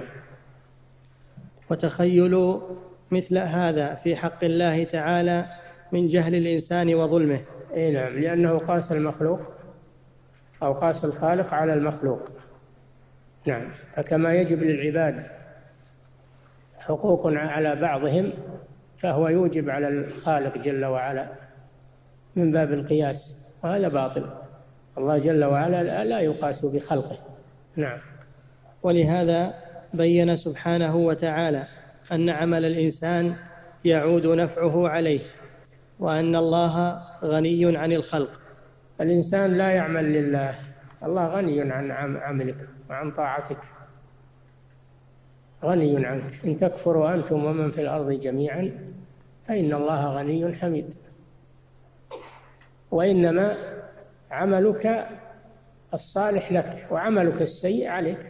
وتخيل مثل هذا في حق الله تعالى من جهل الإنسان وظلمه. إيه نعم، لأنه قاس المخلوق أو قاس الخالق على المخلوق. نعم. فكما يجب للعباد حقوق على بعضهم فهو يوجب على الخالق جل وعلا من باب القياس، وهذا باطل. الله جل وعلا لا يقاس بخلقه. نعم. ولهذا بين سبحانه وتعالى أن عمل الإنسان يعود نفعه عليه، وأن الله غني عن الخلق. الإنسان لا يعمل لله، الله غني عن عملك وعن طاعتك، غني عنك. إن تكفروا أنتم ومن في الأرض جميعا فإن الله غني حميد. وإنما عملك الصالح لك وعملك السيء عليك،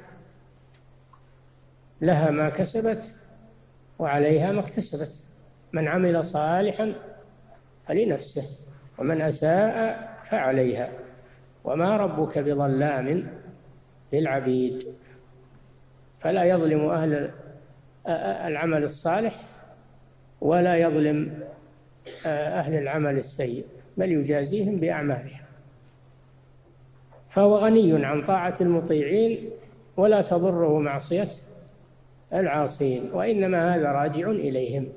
لها ما كسبت وعليها ما اكتسبت. من عمل صالحا فلنفسه ومن أساء فعليها وما ربك بظلام للعبيد. فلا يظلم أهل العمل الصالح ولا يظلم أهل العمل السيء، بل يجازيهم بأعمالهم. فهو غني عن طاعة المطيعين ولا تضره معصية العاصين، وإنما هذا راجع إليهم.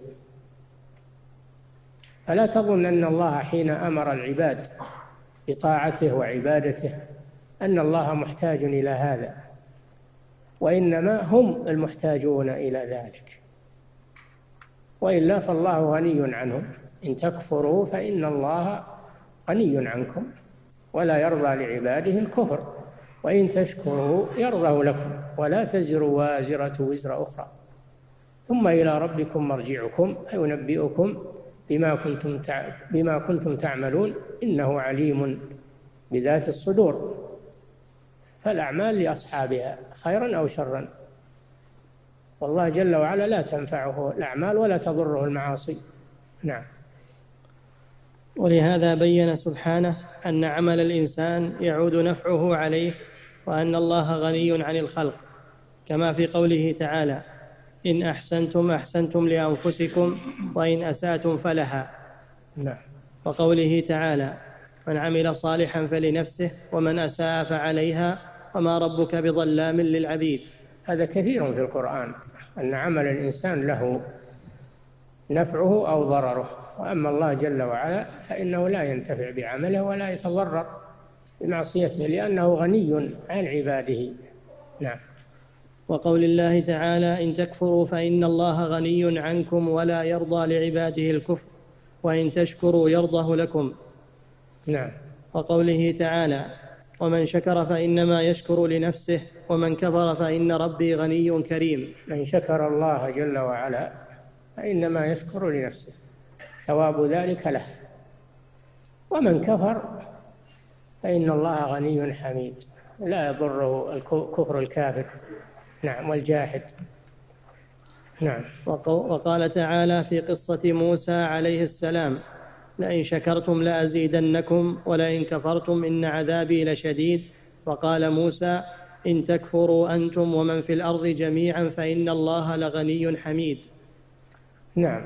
فلا تظن أن الله حين أمر العباد بطاعته وعبادته أن الله محتاج إلى هذا، وإنما هم المحتاجون إلى ذلك، وإلا فالله غني عنهم. إن تكفروا فإن الله غني عنكم ولا يرضى لعباده الكفر، وإن تشكروا يرضه لكم ولا تزر وازرة وزر أخرى، ثم إلى ربكم مرجعكم فينبئكم بما كنتم بما كنتم تعملون إنه عليم بذات الصدور. فالأعمال لأصحابها خيرا أو شرا، والله جل وعلا لا تنفعه الأعمال ولا تضره المعاصي. نعم. ولهذا بين سبحانه أن عمل الإنسان يعود نفعه عليه، وأن الله غني عن الخلق، كما في قوله تعالى: إن أحسنتم أحسنتم لأنفسكم وإن أسأتم فلها. نعم. وقوله تعالى: من عمل صالحا فلنفسه ومن أساء فعليها وما ربك بظلام للعبيد. هذا كثير في القرآن، أن عمل الإنسان له نفعه أو ضرره، وأما الله جل وعلا فإنه لا ينتفع بعمله ولا يتضرر بمعصيته لأنه غني عن عباده. نعم. وقول الله تعالى: إن تكفروا فإن الله غني عنكم ولا يرضى لعباده الكفر وإن تشكروا يرضه لكم. نعم. وقوله تعالى: ومن شكر فإنما يشكر لنفسه ومن كفر فإن ربي غني كريم. من شكر الله جل وعلا فإنما يشكر لنفسه، ثواب ذلك له، ومن كفر فإن الله غني حميد، لا يضره الكفر الكافر. نعم. والجاحد. نعم. وقال تعالى في قصة موسى عليه السلام: لئن شكرتم لأزيدنكم ولئن كفرتم إن عذابي لشديد. وقال موسى: إن تكفروا أنتم ومن في الأرض جميعا فإن الله لغني حميد. نعم.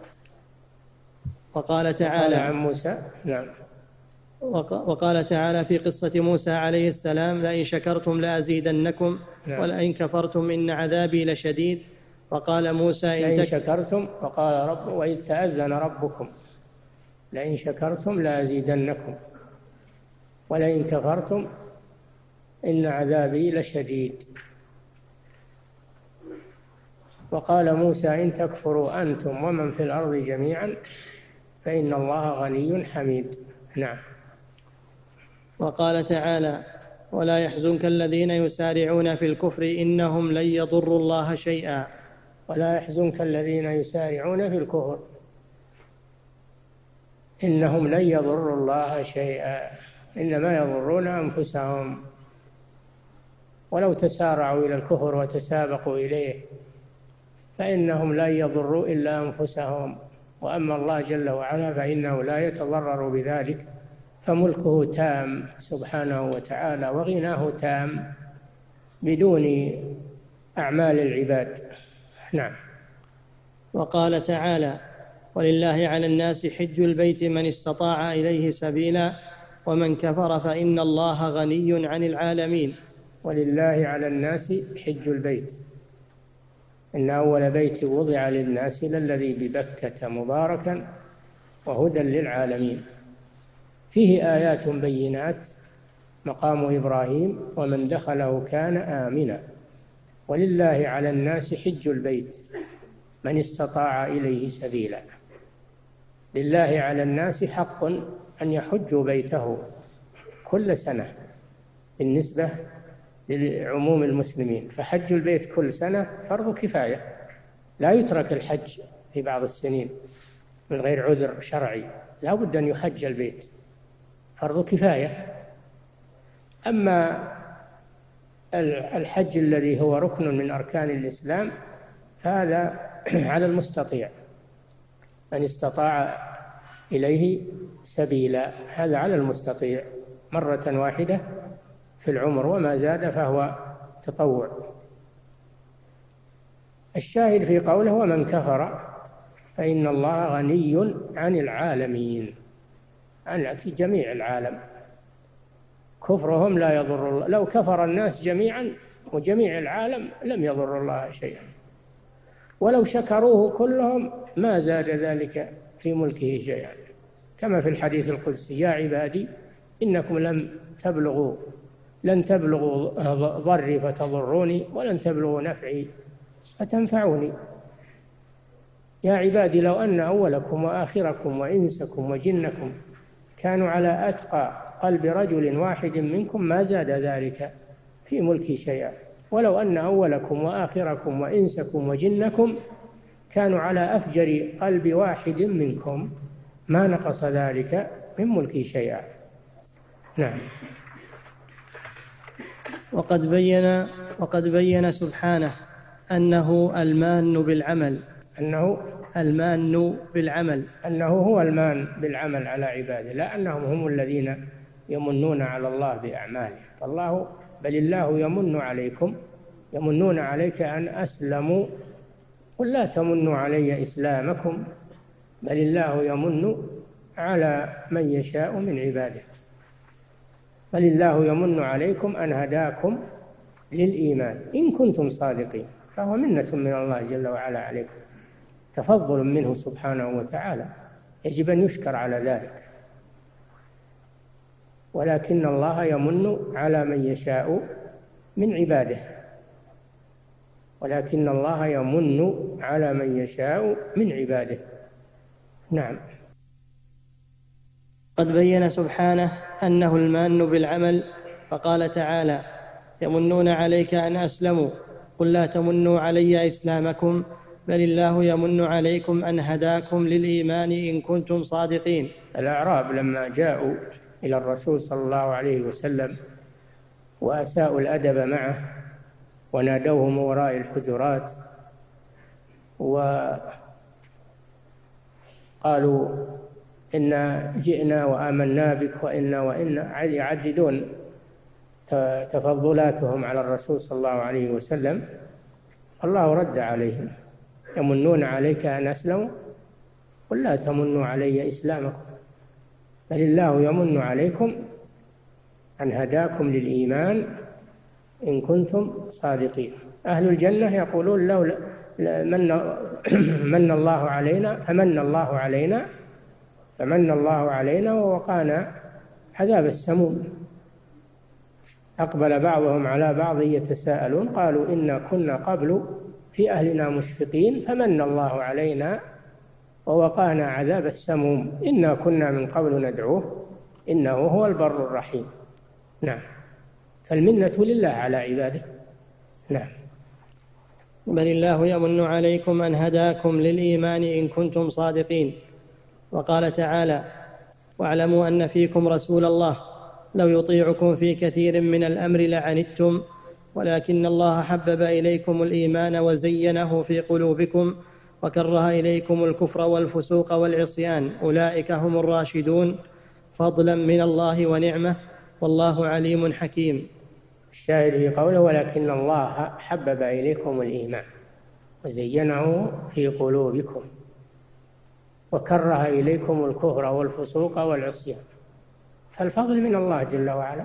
وقال تعالى عن موسى. نعم. وقال تعالى في قصة موسى عليه السلام: لئن شكرتم لأزيدنكم نعم. ولئن كفرتم إن عذابي لشديد. وقال موسى: إن لئن شكرتم، وقال رب وإذ تأذن ربكم لئن شكرتم لأزيدنكم ولئن كفرتم إن عذابي لشديد. وقال موسى: إن تكفروا أنتم ومن في الأرض جميعا فإن الله غني حميد. نعم. وقال تعالى: ولا يحزنك الذين يسارعون في الكفر إنهم لن يضروا الله شيئا. ولا يحزنك الذين يسارعون في الكفر إنهم لن يضروا الله شيئا إنما يضرون أنفسهم ولو تسارعوا إلى الكفر وتسابقوا إليه فإنهم لن يضروا إلا أنفسهم، وأما الله جل وعلا فإنه لا يتضرر بذلك، فملكه تام سبحانه وتعالى وغناه تام بدون أعمال العباد. نعم. وقال تعالى: ولله على الناس حج البيت من استطاع إليه سبيلا ومن كفر فإن الله غني عن العالمين. ولله على الناس حج البيت، إن أول بيت وضع للناس للذي ببكة مباركا وهدى للعالمين، فيه آيات بينات مقام إبراهيم ومن دخله كان آمنا. ولله على الناس حج البيت من استطاع إليه سبيلا. لله على الناس حق أن يحجوا بيته كل سنة بالنسبة لعموم المسلمين، فحج البيت كل سنة فرض كفاية، لا يترك الحج في بعض السنين من غير عذر شرعي، لا بد أن يحج البيت، فرض كفاية. أما الحج الذي هو ركن من أركان الإسلام فهذا على المستطيع، من استطاع إليه سبيلا، هذا على المستطيع مرة واحدة في العمر، وما زاد فهو تطوع. الشاهد في قوله: ومن كفر فإن الله غني عن العالمين، عن جميع العالم، كفرهم لا يضر الله. لو كفر الناس جميعا وجميع العالم لم يضر الله شيئا، ولو شكروه كلهم ما زاد ذلك في ملكه شيئا، كما في الحديث القدسي: يا عبادي إنكم لم تبلغوا لن تبلغوا ضري فتضروني ولن تبلغوا نفعي فتنفعوني. يا عبادي لو أن أولكم وآخركم وإنسكم وجنكم كانوا على أتقى قلب رجل واحد منكم ما زاد ذلك في ملكي شيئا، ولو أن أولكم وآخركم وإنسكم وجنكم كانوا على أفجر قلب واحد منكم ما نقص ذلك من ملكي شيئا. نعم. وقد بين وقد بين سبحانه أنه المان بالعمل أنه المان بالعمل أنه هو المان بالعمل على عباده، لا أنهم هم الذين يمنون على الله بأعماله. فالله بل الله يمن عليكم يمنون عليك أن أسلموا قل لا تمنوا علي إسلامكم بل الله يمن على من يشاء من عباده. بل الله يمن عليكم أن هداكم للإيمان إن كنتم صادقين، فهو منة من الله جل وعلا عليكم، تفضل منه سبحانه وتعالى، يجب أن يشكر على ذلك. ولكن الله يمن على من يشاء من عباده ولكن الله يمن على من يشاء من عباده. نعم. قد بين سبحانه أنه المان بالعمل، فقال تعالى: يمنون عليك أن أسلموا قل لا تمنوا علي إسلامكم بل الله يمن عليكم أن هداكم للإيمان إن كنتم صادقين. الأعراب لما جاءوا إلى الرسول صلى الله عليه وسلم وأساءوا الأدب معه ونادوه من وراء الحجرات وقالوا إنا جئنا وآمنا بك وإنا وإنا، يعددون تفضلاتهم على الرسول صلى الله عليه وسلم. الله رد عليهم: يمنون عليك أن أسلموا قل لا تمنوا علي إسلامكم بل الله يمن عليكم أن هداكم للإيمان إن كنتم صادقين. أهل الجنة يقولون: لو من, من الله علينا فمن الله علينا فمن الله علينا ووقانا عذاب السموم. أقبل بعضهم على بعض يتساءلون قالوا: إنا كنا قبل في أهلنا مشفقين فمن الله علينا ووقانا عذاب السموم إنا كنا من قبل ندعوه إنه هو البر الرحيم. نعم. فالمنة لله على عباده. نعم. بل الله يمن عليكم أن هداكم للإيمان إن كنتم صادقين. وقال تعالى: واعلموا أن فيكم رسول الله لو يطيعكم في كثير من الأمر لعنتم ولكن الله حبب إليكم الإيمان وزينه في قلوبكم وكره إليكم الكفر والفسوق والعصيان أولئك هم الراشدون فضلا من الله ونعمة والله عليم حكيم. الشاهد في قوله ولكن الله حبب إليكم الإيمان وزينه في قلوبكم وكره إليكم الكفر والفسوق والعصيان، فالفضل من الله جل وعلا.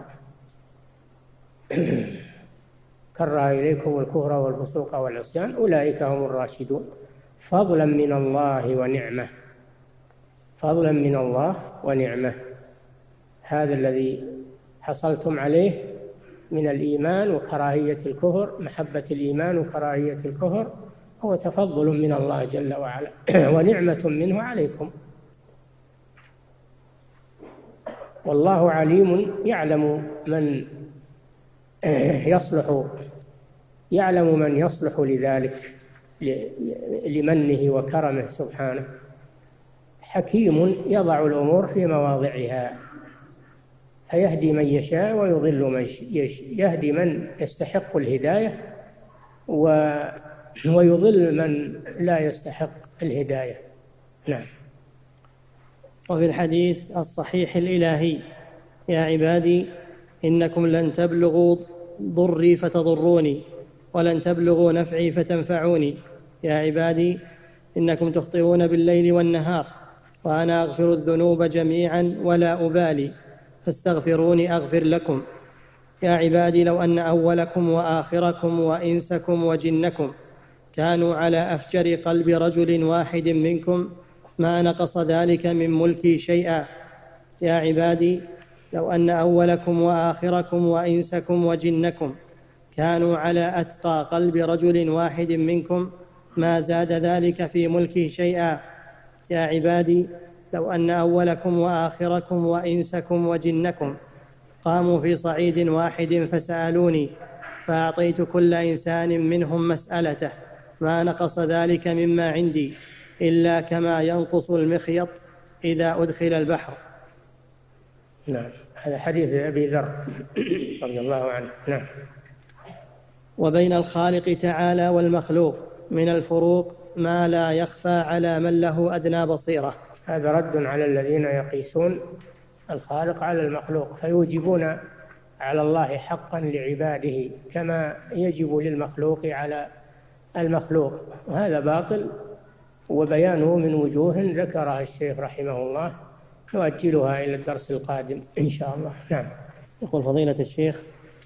كره إليكم الكفر والفسوق والعصيان أولئك هم الراشدون فضلا من الله ونعمة. فضلا من الله ونعمة، هذا الذي حصلتم عليه من الإيمان وكراهية الكفر، محبة الإيمان وكراهية الكفر، هو تفضل من الله جل وعلا ونعمة منه عليكم. والله عليم يعلم من يصلح يعلم من يصلح لذلك لمنه وكرمه سبحانه. حكيم يضع الأمور في مواضعها فيهدي من يشاء ويضل من يشاء، يهدي من يستحق الهداية ويضل من لا يستحق الهداية. نعم. وفي الحديث الصحيح الإلهي يا عبادي إنكم لن تبلغوا ضري فتضروني ولن تبلغوا نفعي فتنفعوني. يا عبادي إنكم تخطئون بالليل والنهار وأنا أغفر الذنوب جميعا ولا أبالي فاستغفروني أغفر لكم. يا عبادي لو أن أولكم وآخركم وإنسكم وجنكم كانوا على أفجر قلب رجل واحد منكم ما نقص ذلك من ملكي شيئا. يا عبادي لو أن أولكم وآخركم وإنسكم وجنكم كانوا على أتقى قلب رجل واحد منكم ما زاد ذلك في ملكي شيئا. يا عبادي لو أن أولكم وآخركم وإنسكم وجنكم قاموا في صعيد واحد فسألوني فأعطيت كل إنسان منهم مسألته ما نقص ذلك مما عندي إلا كما ينقص المخيط إذا أدخل البحر. نعم، هذا حديث أبي ذر رضي الله عنه. نعم. وبين الخالق تعالى والمخلوق من الفروق ما لا يخفى على من له أدنى بصيرة. هذا رد على الذين يقيسون الخالق على المخلوق فيوجبون على الله حقا لعباده كما يجب للمخلوق على المخلوق، وهذا باطل وبيانه من وجوه ذكرها الشيخ رحمه الله، نؤجلها إلى الدرس القادم إن شاء الله. نعم. يقول فضيلة الشيخ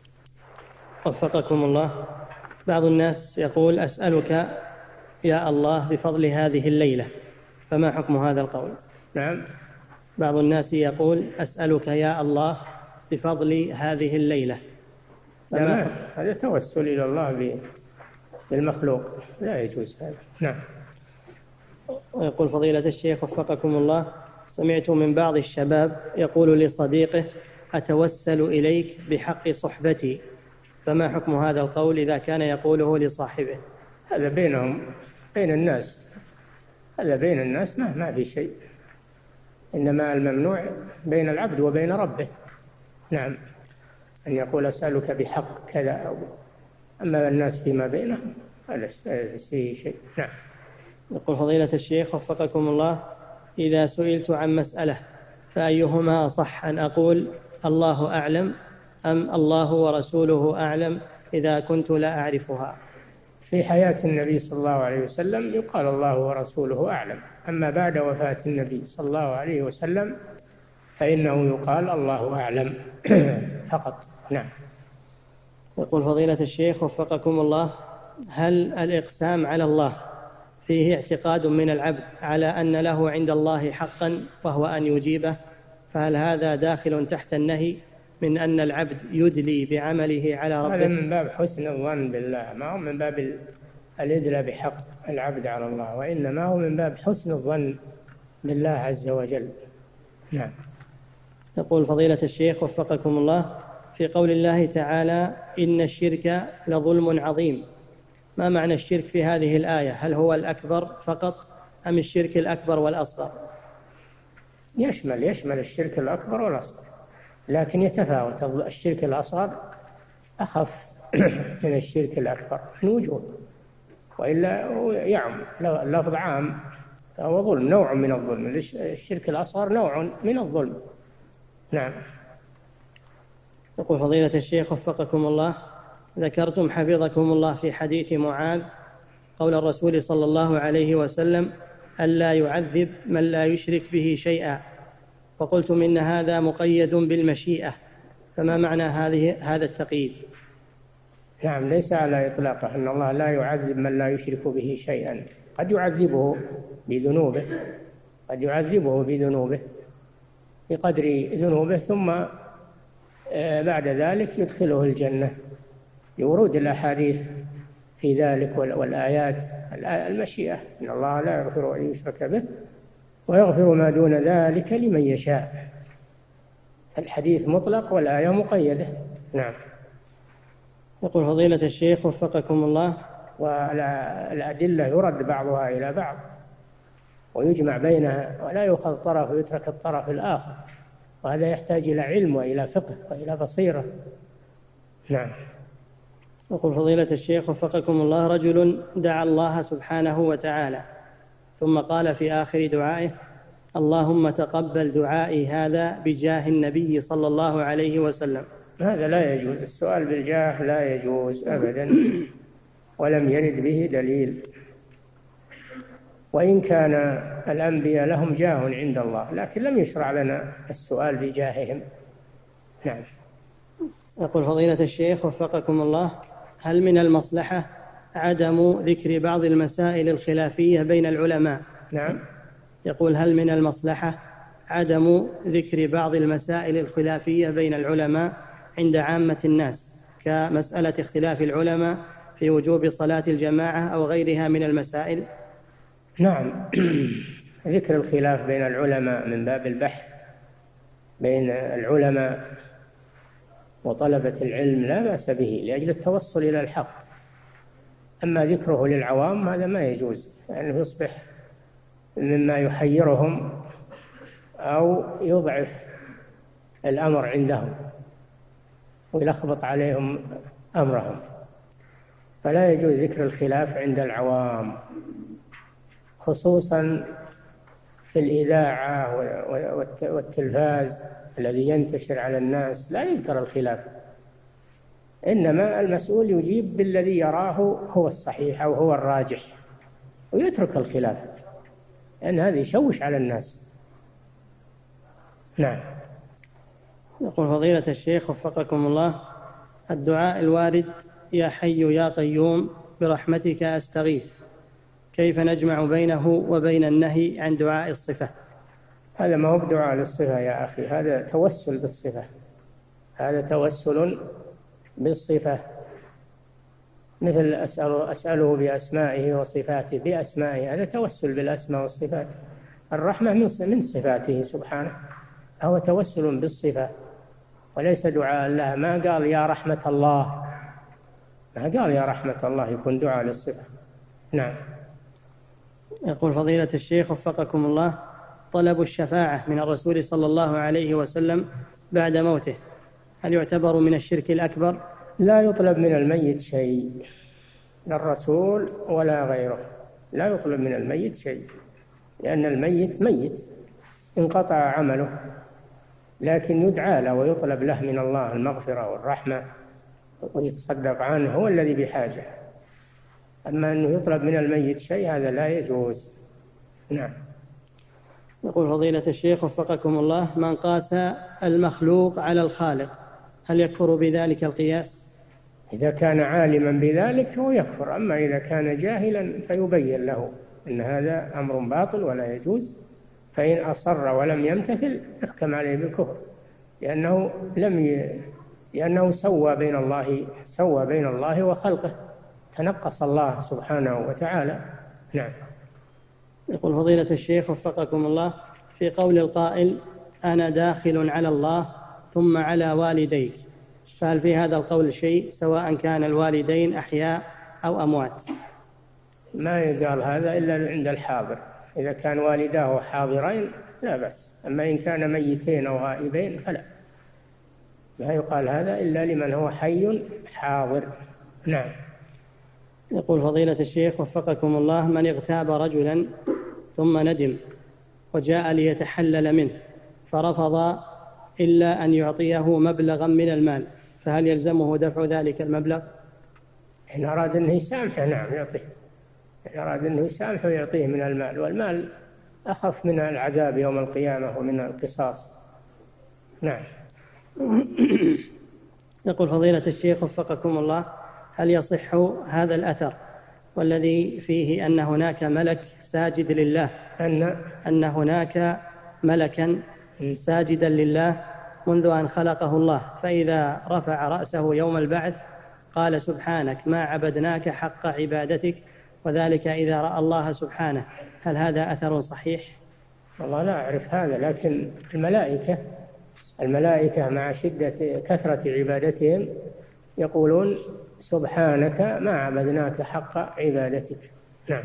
وفقكم الله، بعض الناس يقول أسألك يا الله بفضل هذه الليلة، فما حكم هذا القول؟ نعم. بعض الناس يقول أسألك يا الله بفضل هذه الليلة، لا، هذا توسل إلى الله بالمخلوق، لا يجوز هذا. نعم. ويقول فضيلة الشيخ وفقكم الله، سمعت من بعض الشباب يقول لصديقه أتوسل إليك بحق صحبتي، فما حكم هذا القول إذا كان يقوله لصاحبه؟ هذا بينهم بين الناس، هذا بين الناس ما ما في شيء، إنما الممنوع بين العبد وبين ربه. نعم، أن يقول أسألك بحق كذا أو، أما الناس فيما بينهم هذا فيه شيء. نعم. يقول فضيلة الشيخ وفقكم الله، إذا سئلت عن مسألة فأيهما أصح، أن أقول الله أعلم أم الله ورسوله أعلم إذا كنت لا أعرفها؟ في حياة النبي صلى الله عليه وسلم يقال الله ورسوله أعلم، أما بعد وفاة النبي صلى الله عليه وسلم فإنه يقال الله أعلم فقط. نعم. يقول فضيلة الشيخ وفقكم الله، هل الإقسام على الله فيه اعتقاد من العبد على أن له عند الله حقا وهو أن يجيبه، فهل هذا داخل تحت النهي من أن العبد يدلي بعمله على ربه؟ هذا من باب حسن الظن بالله، ما هو من باب الإدلاء بحق العبد على الله، وإنما هو من باب حسن الظن بالله عز وجل. نعم. يقول فضيلة الشيخ وفقكم الله، في قول الله تعالى إن الشرك لظلم عظيم، ما معنى الشرك في هذه الآية؟ هل هو الأكبر فقط أم الشرك الأكبر والأصغر؟ يشمل يشمل الشرك الأكبر والأصغر، لكن يتفاوت. الشرك الأصغر أخف من الشرك الأكبر من وجوه، وإلا يعم لفظ عام، فهو ظلم، نوع من الظلم. الشرك الأصغر نوع من الظلم. نعم. يقول فضيلة الشيخ وفقكم الله: ذكرتم حفظكم الله في حديث معاذ قول الرسول صلى الله عليه وسلم: ألا يعذب من لا يشرك به شيئا، وقلتم إن هذا مقيد بالمشيئة، فما معنى هذه هذا التقييد؟ نعم، ليس على إطلاقه، أن الله لا يعذب من لا يشرك به شيئا. قد يعذبه بذنوبه قد يعذبه بذنوبه بقدر ذنوبه، ثم بعد ذلك يدخله الجنة لورود الأحاديث في ذلك والآيات. المشيئة، إن الله لا يغفر أن يشرك به ويغفر ما دون ذلك لمن يشاء. الحديث مطلق والآية مقيدة. نعم. يقول فضيلة الشيخ وفقكم الله: والأدلة يرد بعضها إلى بعض ويجمع بينها، ولا يؤخذ طرف ويترك الطرف الآخر، وهذا يحتاج إلى علم وإلى فقه وإلى بصيرة. نعم. يقول فضيلة الشيخ وفقكم الله: رجل دعا الله سبحانه وتعالى ثم قال في آخر دعائه: اللهم تقبل دعائي هذا بجاه النبي صلى الله عليه وسلم. هذا لا يجوز، السؤال بالجاه لا يجوز أبدا، ولم يرد به دليل، وإن كان الأنبياء لهم جاه عند الله، لكن لم يشرع لنا السؤال بجاههم. نعم. يقول فضيلة الشيخ وفقكم الله: هل من المصلحة عدم ذكر بعض المسائل الخلافية بين العلماء؟ نعم. يقول: هل من المصلحة عدم ذكر بعض المسائل الخلافية بين العلماء عند عامة الناس، كمسألة اختلاف العلماء في وجوب صلاة الجماعة أو غيرها من المسائل؟ نعم. ذكر الخلاف بين العلماء من باب البحث بين العلماء وطلبة العلم لا بأس به لأجل التوصل إلى الحق. أما ذكره للعوام هذا ما يجوز، لأنه يعني يصبح مما يحيرهم أو يضعف الأمر عندهم ويلخبط عليهم أمرهم، فلا يجوز ذكر الخلاف عند العوام، خصوصا في الإذاعة والتلفاز الذي ينتشر على الناس لا يذكر الخلاف، إنما المسؤول يجيب بالذي يراه هو الصحيح أو هو الراجح ويترك الخلاف، لأن هذا يشوش على الناس. نعم. يقول فضيلة الشيخ وفقكم الله: الدعاء الوارد يا حي يا قيوم برحمتك أستغيث، كيف نجمع بينه وبين النهي عن دعاء الصفة؟ هذا ما هو بدعاء للصفة يا أخي، هذا توسل بالصفة، هذا توسل بالصفة، مثل أسأل أسأله بأسمائه وصفاته، بأسمائه، هذا توسل بالأسماء والصفات. الرحمة من من صفاته سبحانه، هو توسل بالصفة وليس دعاء له. ما قال يا رحمة الله، ما قال يا رحمة الله، يكون دعاء للصفة. نعم. يقول فضيلة الشيخ وفقكم الله: طلب الشفاعة من الرسول صلى الله عليه وسلم بعد موته هل يعتبر من الشرك الأكبر؟ لا يطلب من الميت شيء، لا الرسول ولا غيره، لا يطلب من الميت شيء، لأن الميت ميت انقطع عمله، لكن يدعى له ويطلب له من الله المغفرة والرحمة ويتصدق عنه، هو الذي بحاجة. أما أنه يطلب من الميت شيء هذا لا يجوز. نعم. يقول فضيلة الشيخ وفقكم الله: من قاس المخلوق على الخالق هل يكفر بذلك القياس؟ إذا كان عالما بذلك هو يكفر، أما إذا كان جاهلا فيبين له أن هذا أمر باطل ولا يجوز، فإن أصر ولم يمتثل يحكم عليه بالكفر، لأنه لم ي... لأنه سوى بين الله سوى بين الله وخلقه، تنقص الله سبحانه وتعالى. نعم. يقول فضيلة الشيخ وفقكم الله: في قول القائل أنا داخل على الله ثم على والديك، فهل في هذا القول شيء سواء كان الوالدين أحياء أو أموات؟ ما يقال هذا إلا عند الحاضر، إذا كان والداه حاضرين لا بأس، أما إن كان ميتين أو غائبين فلا، لا يقال هذا إلا لمن هو حي حاضر. نعم. يقول فضيلة الشيخ وفقكم الله: من اغتاب رجلا ثم ندم وجاء ليتحلل منه فرفض إلا أن يعطيه مبلغا من المال، فهل يلزمه دفع ذلك المبلغ؟ إن أراد أنه يسامحه نعم يعطيه، إن أراد أنه يسامحه يعطيه من المال، والمال أخف من العذاب يوم القيامة ومن القصاص. نعم. يقول فضيلة الشيخ وفقكم الله: هل يصح هذا الأثر والذي فيه أن هناك ملك ساجد لله أن أن هناك ملكا ساجدا لله منذ أن خلقه الله، فإذا رفع رأسه يوم البعث قال سبحانك ما عبدناك حق عبادتك، وذلك إذا رأى الله سبحانه، هل هذا أثر صحيح؟ والله لا أعرف هذا، لكن الملائكة الملائكة مع شدة كثرة عبادتهم يقولون سبحانك ما عبدناك حق عبادتك. نعم.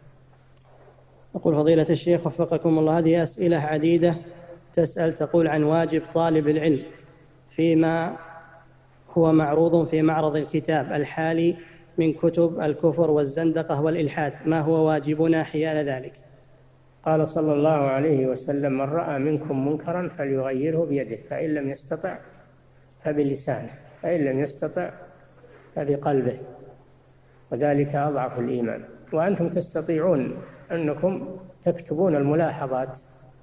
يقول فضيلة الشيخ وفقكم الله: هذه أسئلة عديدة تسأل، تقول عن واجب طالب العلم فيما هو معروض في معرض الكتاب الحالي من كتب الكفر والزندقة والإلحاد، ما هو واجبنا حيال ذلك؟ قال صلى الله عليه وسلم: من رأى منكم منكرا فليغيره بيده، فإن لم يستطع فبلسانه، فإن لم يستطع فبقلبه، وذلك أضعف الإيمان. وأنتم تستطيعون أنكم تكتبون الملاحظات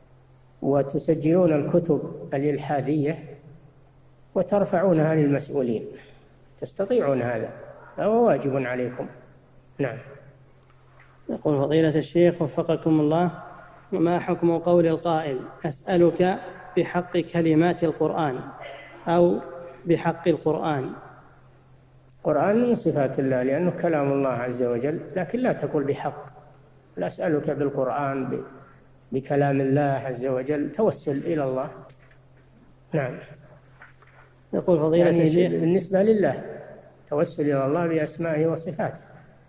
وتسجلون الكتب الإلحادية وترفعونها للمسؤولين، تستطيعون هذا، فهو واجب عليكم. نعم. يقول فضيلة الشيخ وفقكم الله: ما حكم قول القائل أسألك بحق كلمات القرآن أو بحق القرآن؟ القرآن من صفات الله لأنه كلام الله عز وجل، لكن لا تقول بحق، لا أسألك بالقرآن بكلام الله عز وجل، توسل إلى الله. نعم. يقول فضيلة يعني الشيخ بالنسبة لله توسل إلى الله بأسمائه وصفاته.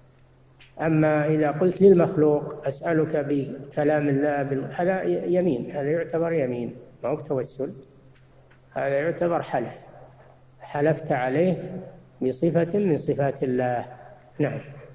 أما إذا قلت للمخلوق أسألك بكلام الله، هذا يمين، هذا يعتبر يمين، ما هو توسل، هذا يعتبر حلف، حلفت عليه بصفة من صفات الله. نعم.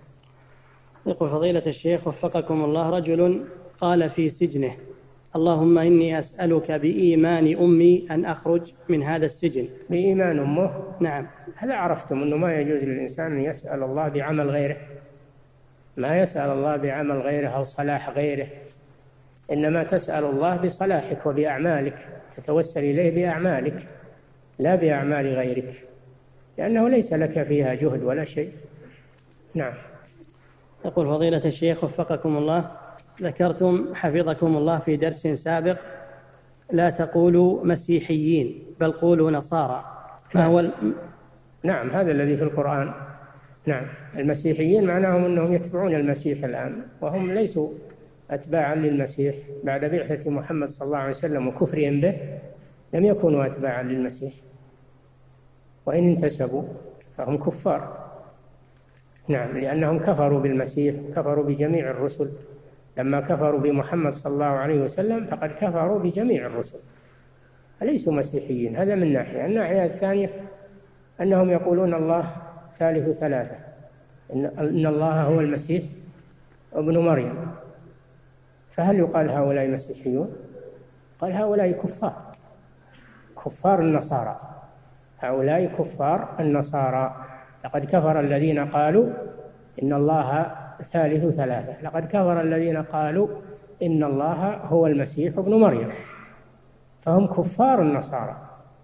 يقول فضيلة الشيخ وفقكم الله: رجل قال في سجنه اللهم إني أسألك بإيمان أمي أن أخرج من هذا السجن. بإيمان أمه؟ نعم. هل عرفتم أنه ما يجوز للإنسان أن يسأل الله بعمل غيره؟ ما يسأل الله بعمل غيره أو صلاح غيره، إنما تسأل الله بصلاحك وبأعمالك، تتوسل إليه بأعمالك لا بأعمال غيرك، لأنه ليس لك فيها جهد ولا شيء. نعم. يقول فضيلة الشيخ وفقكم الله: ذكرتم حفظكم الله في درس سابق لا تقولوا مسيحيين بل قولوا نصارى، ما هو ال... نعم، هذا الذي في القرآن. نعم. المسيحيين معناهم أنهم يتبعون المسيح الآن، وهم ليسوا أتباعا للمسيح بعد بعثة محمد صلى الله عليه وسلم وكفرهم به، لم يكونوا أتباعا للمسيح، وإن انتسبوا فهم كفار. نعم، لأنهم كفروا بالمسيح، كفروا بجميع الرسل، لما كفروا بمحمد صلى الله عليه وسلم فقد كفروا بجميع الرسل، فليسوا مسيحيين. هذا من ناحية. الناحية الثانية أنهم يقولون الله ثالث ثلاثة، إن الله هو المسيح ابن مريم، فهل يقال هؤلاء مسيحيون؟ قال هؤلاء كفار، كفار النصارى، هؤلاء كفار النصارى. لقد كفر الذين قالوا إن الله ثالث ثلاثة، لقد كفر الذين قالوا إن الله هو المسيح ابن مريم، فهم كفار النصارى.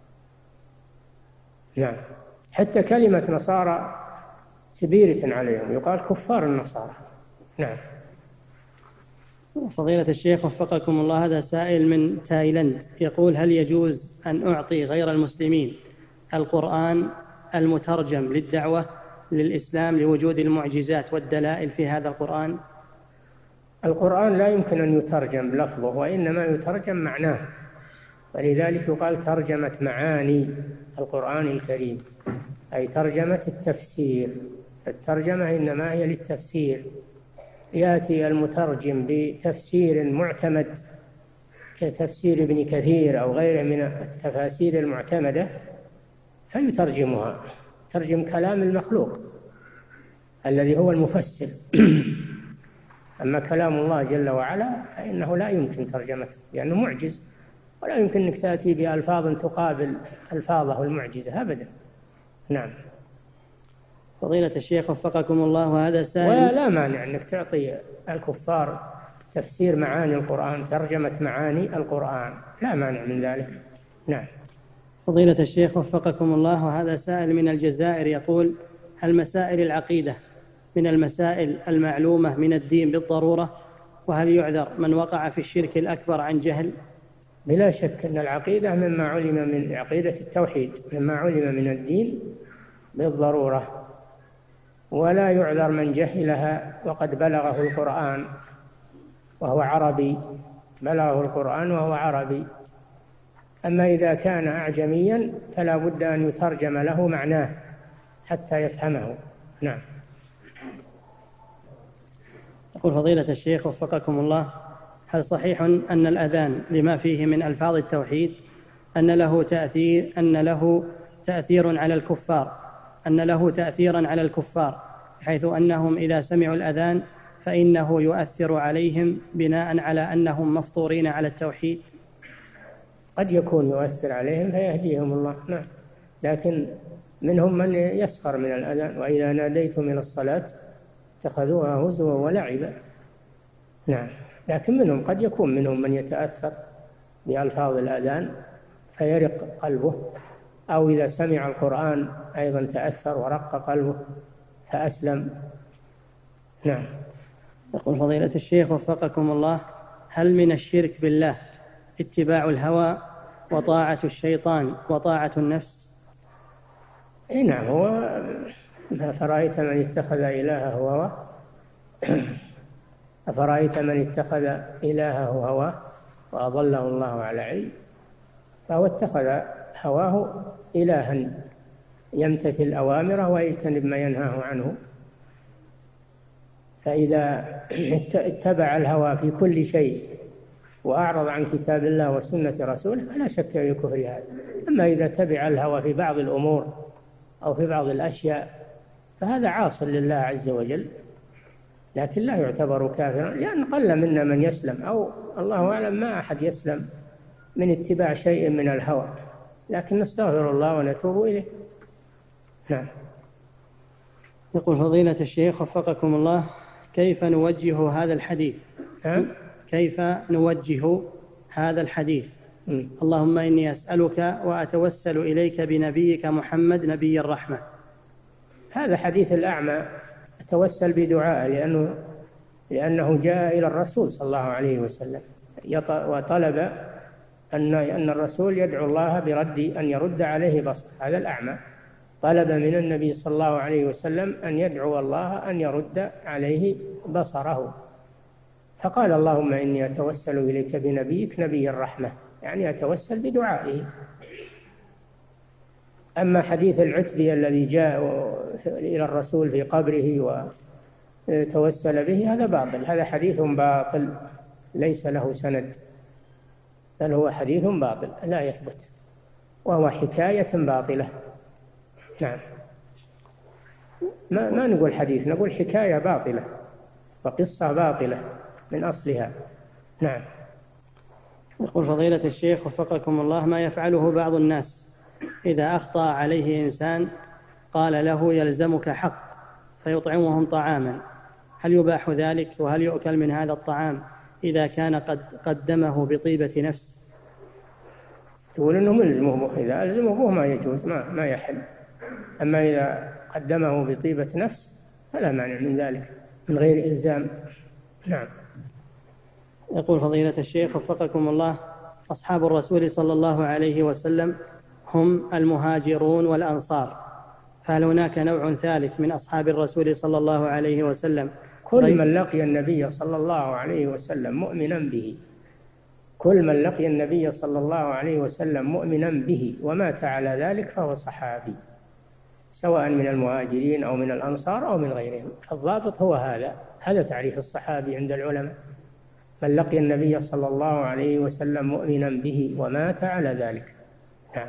نعم. حتى كلمة نصارى سبيرة عليهم، يقال كفار النصارى. نعم. فضيلة الشيخ وفقكم الله: هذا سائل من تايلاند يقول هل يجوز أن أعطي غير المسلمين القرآن المترجم للدعوة للإسلام لوجود المعجزات والدلائل في هذا القرآن؟ القرآن لا يمكن أن يترجم لفظه، وإنما يترجم معناه، ولذلك يقال ترجمة معاني القرآن الكريم، أي ترجمة التفسير. الترجمة إنما هي للتفسير، يأتي المترجم بتفسير معتمد كتفسير ابن كثير أو غيره من التفاسير المعتمدة فيترجمها، ترجم كلام المخلوق الذي هو المفسر. أما كلام الله جل وعلا فإنه لا يمكن ترجمته لأنه معجز، ولا يمكن أنك تأتي بألفاظ تقابل ألفاظه المعجزة أبدا. نعم. فضيلة الشيخ وفقكم الله، وهذا سائل. ولا لا مانع أنك تعطي الكفار تفسير معاني القرآن، ترجمة معاني القرآن، لا مانع من ذلك. نعم. فضيلة الشيخ وفقكم الله، وهذا سائل من الجزائر يقول: هل مسائل العقيدة من المسائل المعلومة من الدين بالضرورة؟ وهل يعذر من وقع في الشرك الأكبر عن جهل؟ بلا شك أن العقيدة مما علم من عقيدة التوحيد مما علم من الدين بالضرورة، ولا يعذر من جهلها وقد بلغه القرآن وهو عربي، بلغه القرآن وهو عربي. أما إذا كان أعجميا فلا بد أن يترجم له معناه حتى يفهمه. نعم. يقول فضيلة الشيخ وفقكم الله: هل صحيح أن الأذان لما فيه من ألفاظ التوحيد أن له تأثير أن له تأثير على الكفار أن له تأثيرا على الكفار حيث أنهم إذا سمعوا الأذان فإنه يؤثر عليهم بناء على أنهم مفطورين على التوحيد؟ قد يكون يؤثر عليهم فيهديهم الله. نعم. لكن منهم من يسخر من الأذان: وإذا ناديتم إلى الصلاة اتخذوها هزوا ولعبا. نعم. لكن منهم قد يكون منهم من يتأثر بألفاظ الأذان فيرق قلبه، أو إذا سمع القرآن أيضا تأثر ورق قلبه فأسلم. نعم. يقول فضيلة الشيخ وفقكم الله: هل من الشرك بالله اتباع الهوى وطاعة الشيطان وطاعة النفس؟ إيه نعم. هو أفرأيت من اتخذ إلهه هواه أفرأيت من اتخذ إلهه هواه وأضله الله على علم، فهو اتخذ هواه إلها يمتثل أوامره ويجتنب ما ينهاه عنه. فإذا اتبع الهوى في كل شيء وأعرض عن كتاب الله وسنة رسوله فلا شك في كفر هذا. أما إذا تبع الهوى في بعض الأمور أو في بعض الأشياء فهذا عاص لله عز وجل، لكن لا يعتبر كافرا، لأن قل منا من يسلم، أو الله أعلم ما أحد يسلم من اتباع شيء من الهوى، لكن نستغفر الله ونتوب إليه. نعم. يقول فضيلة الشيخ وفقكم الله: كيف نوجه هذا الحديث؟ ها؟ كيف نوجه هذا الحديث؟ م. اللهم إني أسألك وأتوسل إليك بنبيك محمد نبي الرحمة. هذا حديث الأعمى أتوسل بدعاء، لأنه لأنه جاء إلى الرسول صلى الله عليه وسلم وطلب أن أن الرسول يدعو الله برد أن يرد عليه بصر. هذا الأعمى طلب من النبي صلى الله عليه وسلم أن يدعو الله أن يرد عليه بصره، فقال: اللهم إني أتوسل إليك بنبيك نبي الرحمة، يعني أتوسل بدعائه. أما حديث العتبي الذي جاء إلى الرسول في قبره وتوسل به هذا باطل، هذا حديث باطل ليس له سند، بل هو حديث باطل لا يثبت، وهو حكاية باطلة. نعم. ما, ما نقول حديث، نقول حكاية باطلة وقصة باطلة من أصلها. نعم. يقول فضيلة الشيخ وفقكم الله: ما يفعله بعض الناس إذا أخطأ عليه إنسان قال له يلزمك حق فيطعمهم طعاما، هل يباح ذلك؟ وهل يؤكل من هذا الطعام إذا كان قد قدمه بطيبة نفس؟ تقول إنهم يلزموه، إذا ألزموه ما يجوز، ما, ما يحل. أما إذا قدمه بطيبة نفس فلا مانع من ذلك من غير إلزام. نعم. يقول فضيلة الشيخ وفقكم الله: أصحاب الرسول صلى الله عليه وسلم هم المهاجرون والأنصار، فهل هناك نوع ثالث من أصحاب الرسول صلى الله عليه وسلم؟ كل من لقي النبي صلى الله عليه وسلم مؤمنا به، كل من لقي النبي صلى الله عليه وسلم مؤمنا به ومات على ذلك فهو صحابي، سواء من المهاجرين أو من الأنصار أو من غيرهم. الضابط هو هذا، هذا تعريف الصحابي عند العلماء: من لقي النبي صلى الله عليه وسلم مؤمنا به ومات على ذلك. نعم.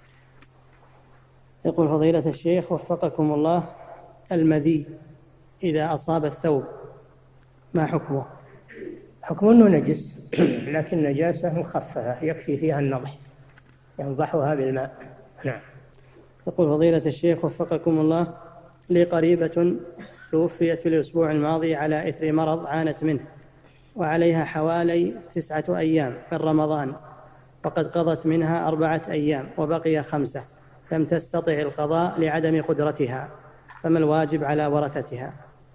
يقول فضيلة الشيخ وفقكم الله: المذي إذا أصاب الثوب ما حكمه؟ حكم أنه نجس، لكن نجاسة مخففة يكفي فيها النضح، ينضحها بالماء. نعم. يقول فضيلة الشيخ وفقكم الله: لي قريبة توفيت في الأسبوع الماضي على إثر مرض عانت منه، وعليها حوالي تسعة أيام من رمضان، وقد قضت منها أربعة أيام وبقي خمسة، لم تستطع القضاء لعدم قدرتها، فما الواجب على ورثتها؟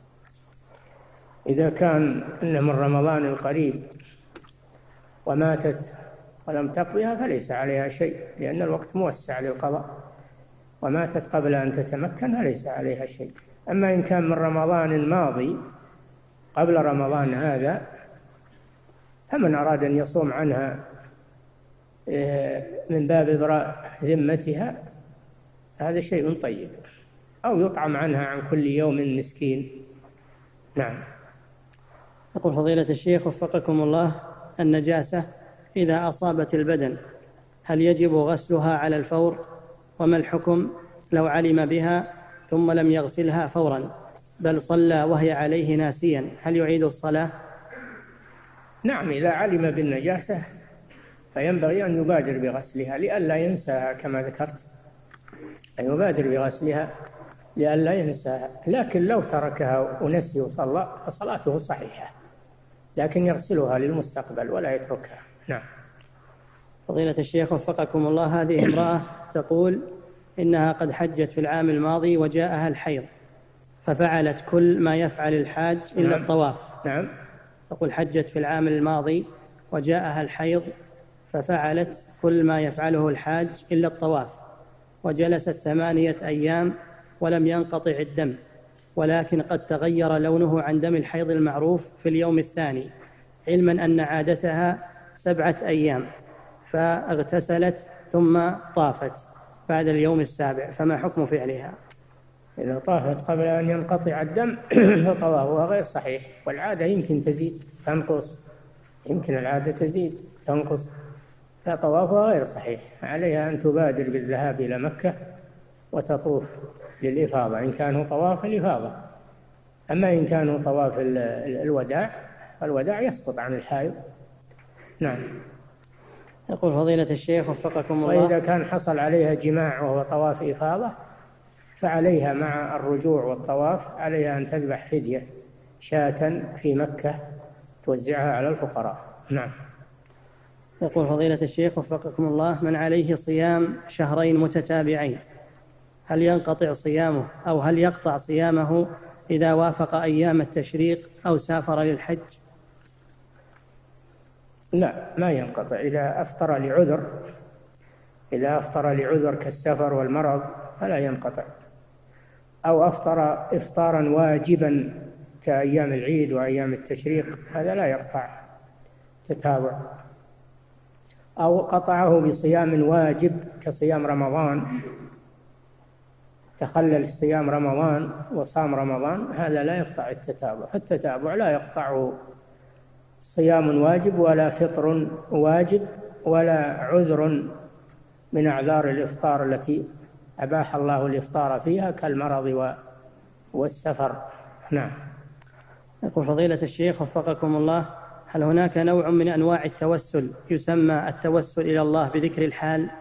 إذا كان إن من رمضان القريب وماتت ولم تقضيها فليس عليها شيء، لأن الوقت موسع للقضاء، وماتت قبل أن تتمكن فليس عليها شيء. أما إن كان من رمضان الماضي قبل رمضان هذا، فمن أراد أن يصوم عنها من باب إبراء ذمتها هذا شيء طيب، أو يطعم عنها عن كل يوم مسكين. نعم. يقول فضيلة الشيخ وفقكم الله: النجاسة إذا أصابت البدن هل يجب غسلها على الفور؟ وما الحكم لو علم بها ثم لم يغسلها فورا بل صلى وهي عليه ناسيا، هل يعيد الصلاة؟ نعم، إذا علم بالنجاسة فينبغي أن يبادر بغسلها لئلا ينساها، كما ذكرت أن يبادر بغسلها لئلا ينساها. لكن لو تركها ونسي وصلى فصلاته صحيحة، لكن يغسلها للمستقبل ولا يتركها. نعم. فضيلة الشيخ وفقكم الله: هذه امرأة تقول إنها قد حجت في العام الماضي وجاءها الحيض، ففعلت كل ما يفعل الحاج إلا نعم. الطواف. نعم. تقول حجت في العام الماضي وجاءها الحيض ففعلت كل ما يفعله الحاج إلا الطواف، وجلست ثمانية أيام ولم ينقطع الدم، ولكن قد تغير لونه عن دم الحيض المعروف في اليوم الثاني، علما أن عادتها سبعة أيام، فاغتسلت ثم طافت بعد اليوم السابع، فما حكم فعلها؟ إذا طافت قبل أن ينقطع الدم فطوافها غير صحيح، والعادة يمكن تزيد تنقص، يمكن العادة تزيد تنقص، فطوافها غير صحيح. عليها أن تبادر بالذهاب إلى مكة وتطوف للإفاضة إن كانوا طواف الإفاضة. أما إن كانوا طواف الوداع فالوداع يسقط عن الحائض. نعم. يقول فضيلة الشيخ وفقكم الله: وإذا كان حصل عليها جماع وهو طواف إفاضة فعليها مع الرجوع والطواف عليها أن تذبح فدية شاة في مكة توزعها على الفقراء. نعم. يقول فضيلة الشيخ وفقكم الله: من عليه صيام شهرين متتابعين هل ينقطع صيامه أو هل يقطع صيامه إذا وافق أيام التشريق أو سافر للحج؟ لا، ما ينقطع. إذا أفطر لعذر إذا أفطر لعذر كالسفر والمرض فلا ينقطع، أو أفطر إفطارا واجبا كأيام العيد وأيام التشريق هذا لا يقطع تتابع، أو قطعه بصيام واجب كصيام رمضان، تخلل صيام رمضان وصام رمضان هذا لا يقطع التتابع. التتابع لا يقطعه صيام واجب ولا فطر واجب ولا عذر من أعذار الإفطار التي أباح الله الإفطار فيها كالمرض والسفر. نعم. يقول فضيلة الشيخ وفقكم الله: هل هناك نوع من أنواع التوسل يسمى التوسل إلى الله بذكر الحال؟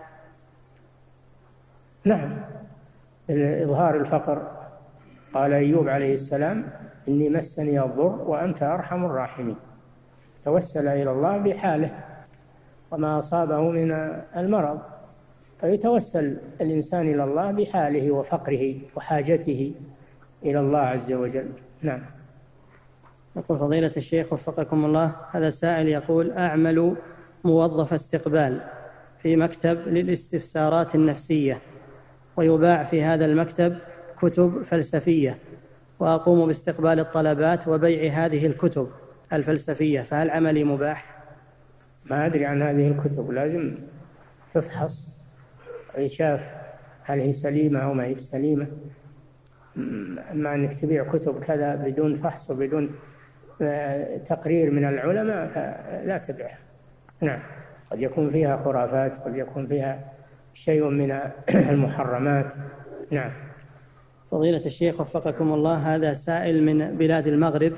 نعم، إظهار الفقر. قال أيوب عليه السلام: إني مسني الضر وأنت أرحم الراحمين. توسل إلى الله بحاله وما أصابه من المرض، فيتوسل الإنسان إلى الله بحاله وفقره وحاجته إلى الله عز وجل. نعم. يقول فضيلة الشيخ وفقكم الله: هذا سائل يقول: أعمل موظف استقبال في مكتب للاستفسارات النفسية، ويباع في هذا المكتب كتب فلسفية، وأقوم باستقبال الطلبات وبيع هذه الكتب الفلسفية، فهل عملي مباح؟ ما أدري عن هذه الكتب، لازم تفحص ويشاف هل هي سليمة أو ما هي سليمة. أما أنك تبيع كتب كذا بدون فحص وبدون تقرير من العلماء لا تبيعها. نعم، قد يكون فيها خرافات، قد يكون فيها شيء من المحرمات. نعم. فضيلة الشيخ وفقكم الله، هذا سائل من بلاد المغرب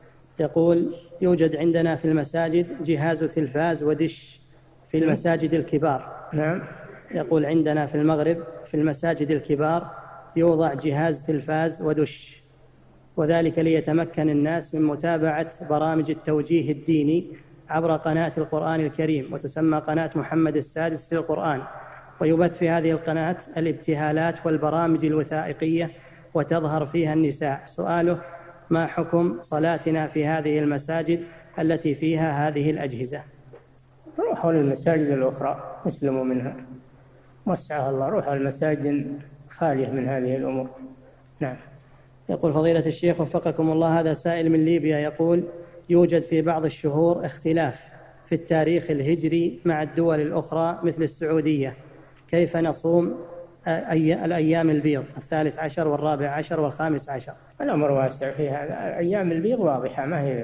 يقول: يوجد عندنا في المساجد جهاز تلفاز ودش في المساجد الكبار. نعم. يقول: عندنا في المغرب في المساجد الكبار يوضع جهاز تلفاز ودش، وذلك ليتمكن الناس من متابعة برامج التوجيه الديني عبر قناة القرآن الكريم، وتسمى قناة محمد السادس للقرآن، ويبث في هذه القناة الابتهالات والبرامج الوثائقية وتظهر فيها النساء. سؤاله: ما حكم صلاتنا في هذه المساجد التي فيها هذه الأجهزة؟ روحوا للمساجد الأخرى اسلموا منها، وسعها الله، روحوا المساجد خالية من هذه الأمور. نعم. يقول: فضيلة الشيخ وفقكم الله، هذا سائل من ليبيا يقول: يوجد في بعض الشهور اختلاف في التاريخ الهجري مع الدول الأخرى مثل السعودية، كيف نصوم أي الأيام البيض الثالث عشر والرابع عشر والخامس عشر؟ الأمر واسع في هذا. أيام البيض واضحة، ما هي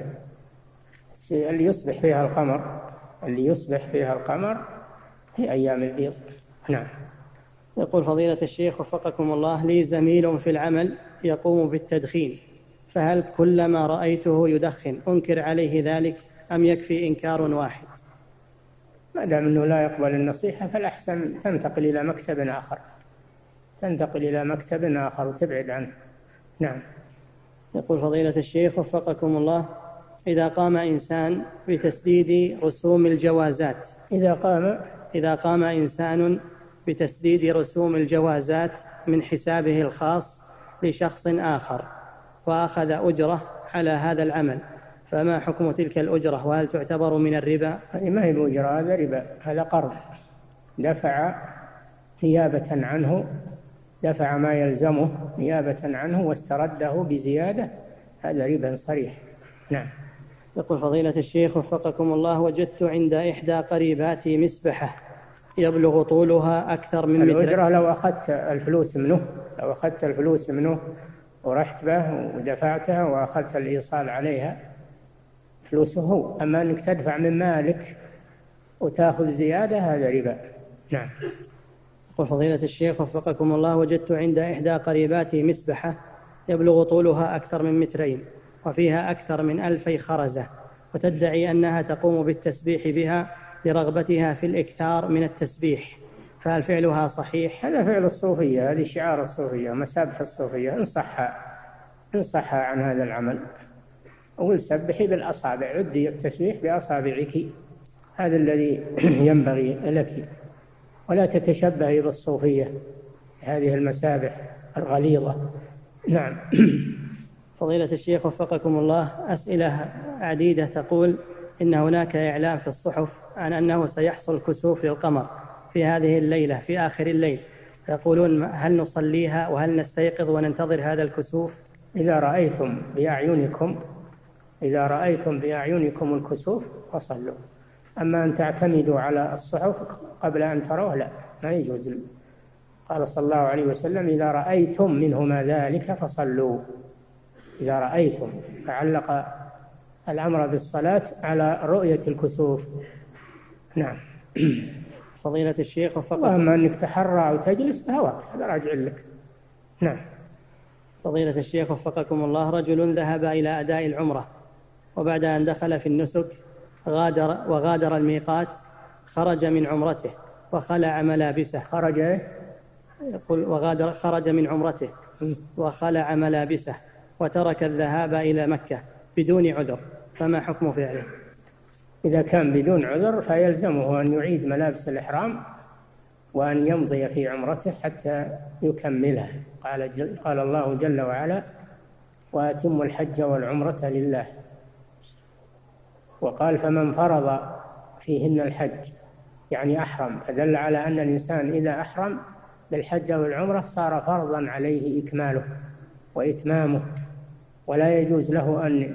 اللي يصبح فيها القمر، اللي يصبح فيها القمر هي أيام البيض. نعم. يقول: فضيلة الشيخ وفقكم الله، لي زميل في العمل يقوم بالتدخين، فهل كلما رأيته يدخن أنكر عليه ذلك أم يكفي إنكار واحد؟ ما دام أنه لا يقبل النصيحة فالأحسن تنتقل إلى مكتب آخر، تنتقل إلى مكتب آخر وتبعد عنه. نعم. يقول: فضيلة الشيخ وفقكم الله، إذا قام إنسان بتسديد رسوم الجوازات إذا قام إذا قام إنسان بتسديد رسوم الجوازات من حسابه الخاص لشخص آخر وأخذ أجرة على هذا العمل، فما حكم تلك الأجرة، وهل تعتبر من الربا؟ هذه ما هي بأجرة، هذا ربا، هذا قرض، دفع نيابة عنه، دفع ما يلزمه نيابة عنه واسترده بزيادة، هذا ربا صريح. نعم. يقول: فضيلة الشيخ وفقكم الله، وجدت عند إحدى قريباتي مسبحة يبلغ طولها أكثر من متر. الأجرة لو أخذت الفلوس منه لو أخذت الفلوس منه ورحت به ودفعتها وأخذت الإيصال عليها فلوسه هو، أما أنك تدفع من مالك وتأخذ زيادة هذا ربا. نعم. يقول: فضيلة الشيخ وفقكم الله، وجدت عند إحدى قريباتي مسبحة يبلغ طولها أكثر من مترين وفيها أكثر من ألفي خرزة، وتدعي أنها تقوم بالتسبيح بها لرغبتها في الإكثار من التسبيح، فهل فعلها صحيح؟ هذا فعل الصوفية، هذه شعار الصوفية، مسابح الصوفية، انصحها انصحها عن هذا العمل، أقول سبحي بالأصابع، عدي التسبيح بأصابعك، هذا الذي ينبغي لك، ولا تتشبهي بالصوفية هذه المسابح الغليظة. نعم. فضيلة الشيخ وفقكم الله، أسئلة عديدة تقول إن هناك إعلام في الصحف عن أنه سيحصل كسوف للقمر في هذه الليلة في آخر الليل، يقولون هل نصليها وهل نستيقظ وننتظر هذا الكسوف؟ إذا رأيتم بأعينكم إذا رأيتم بأعينكم الكسوف فصلوا، أما أن تعتمدوا على الصحف قبل أن تروه لا، ما يجوز. قال صلى الله عليه وسلم: إذا رأيتم منهما ذلك فصلوا. إذا رأيتم، فعلق الأمر بالصلاة على رؤية الكسوف. نعم. فضيلة الشيخ وفقكم، أما أنك تحرى أو تجلس بهواك هذا راجع لك. نعم. فضيلة الشيخ وفقكم الله، رجل ذهب إلى أداء العمرة وبعد أن دخل في النسك غادر وغادر الميقات، خرج من عمرته وخلع ملابسه. خرج يقول وغادر خرج من عمرته وخلع ملابسه وترك الذهاب إلى مكة بدون عذر، فما حكم فعله؟ إذا كان بدون عذر فيلزمه أن يعيد ملابس الإحرام وأن يمضي في عمرته حتى يكملها. قال, جل قال الله جل وعلا: وأتموا الحج والعمرة لله. وقال: فمن فرض فيهن الحج، يعني أحرم، فدل على أن الإنسان إذا أحرم بالحج والعمرة صار فرضا عليه إكماله وإتمامه، ولا يجوز له أن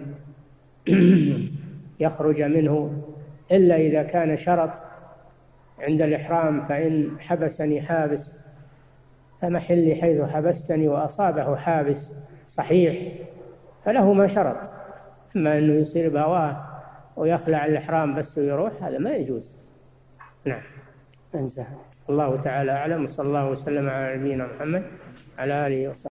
يخرج منه إلا إذا كان شرط عند الإحرام، فإن حبسني حابس فمحلي حيث حبستني، وأصابه حابس صحيح فله ما شرط. أما أنه يصير بهواه ويخلع الإحرام بس ويروح، هذا ما يجوز. نعم. انتهى. الله تعالى أعلم، وصلى الله وسلم على نبينا محمد على آله وصحبه.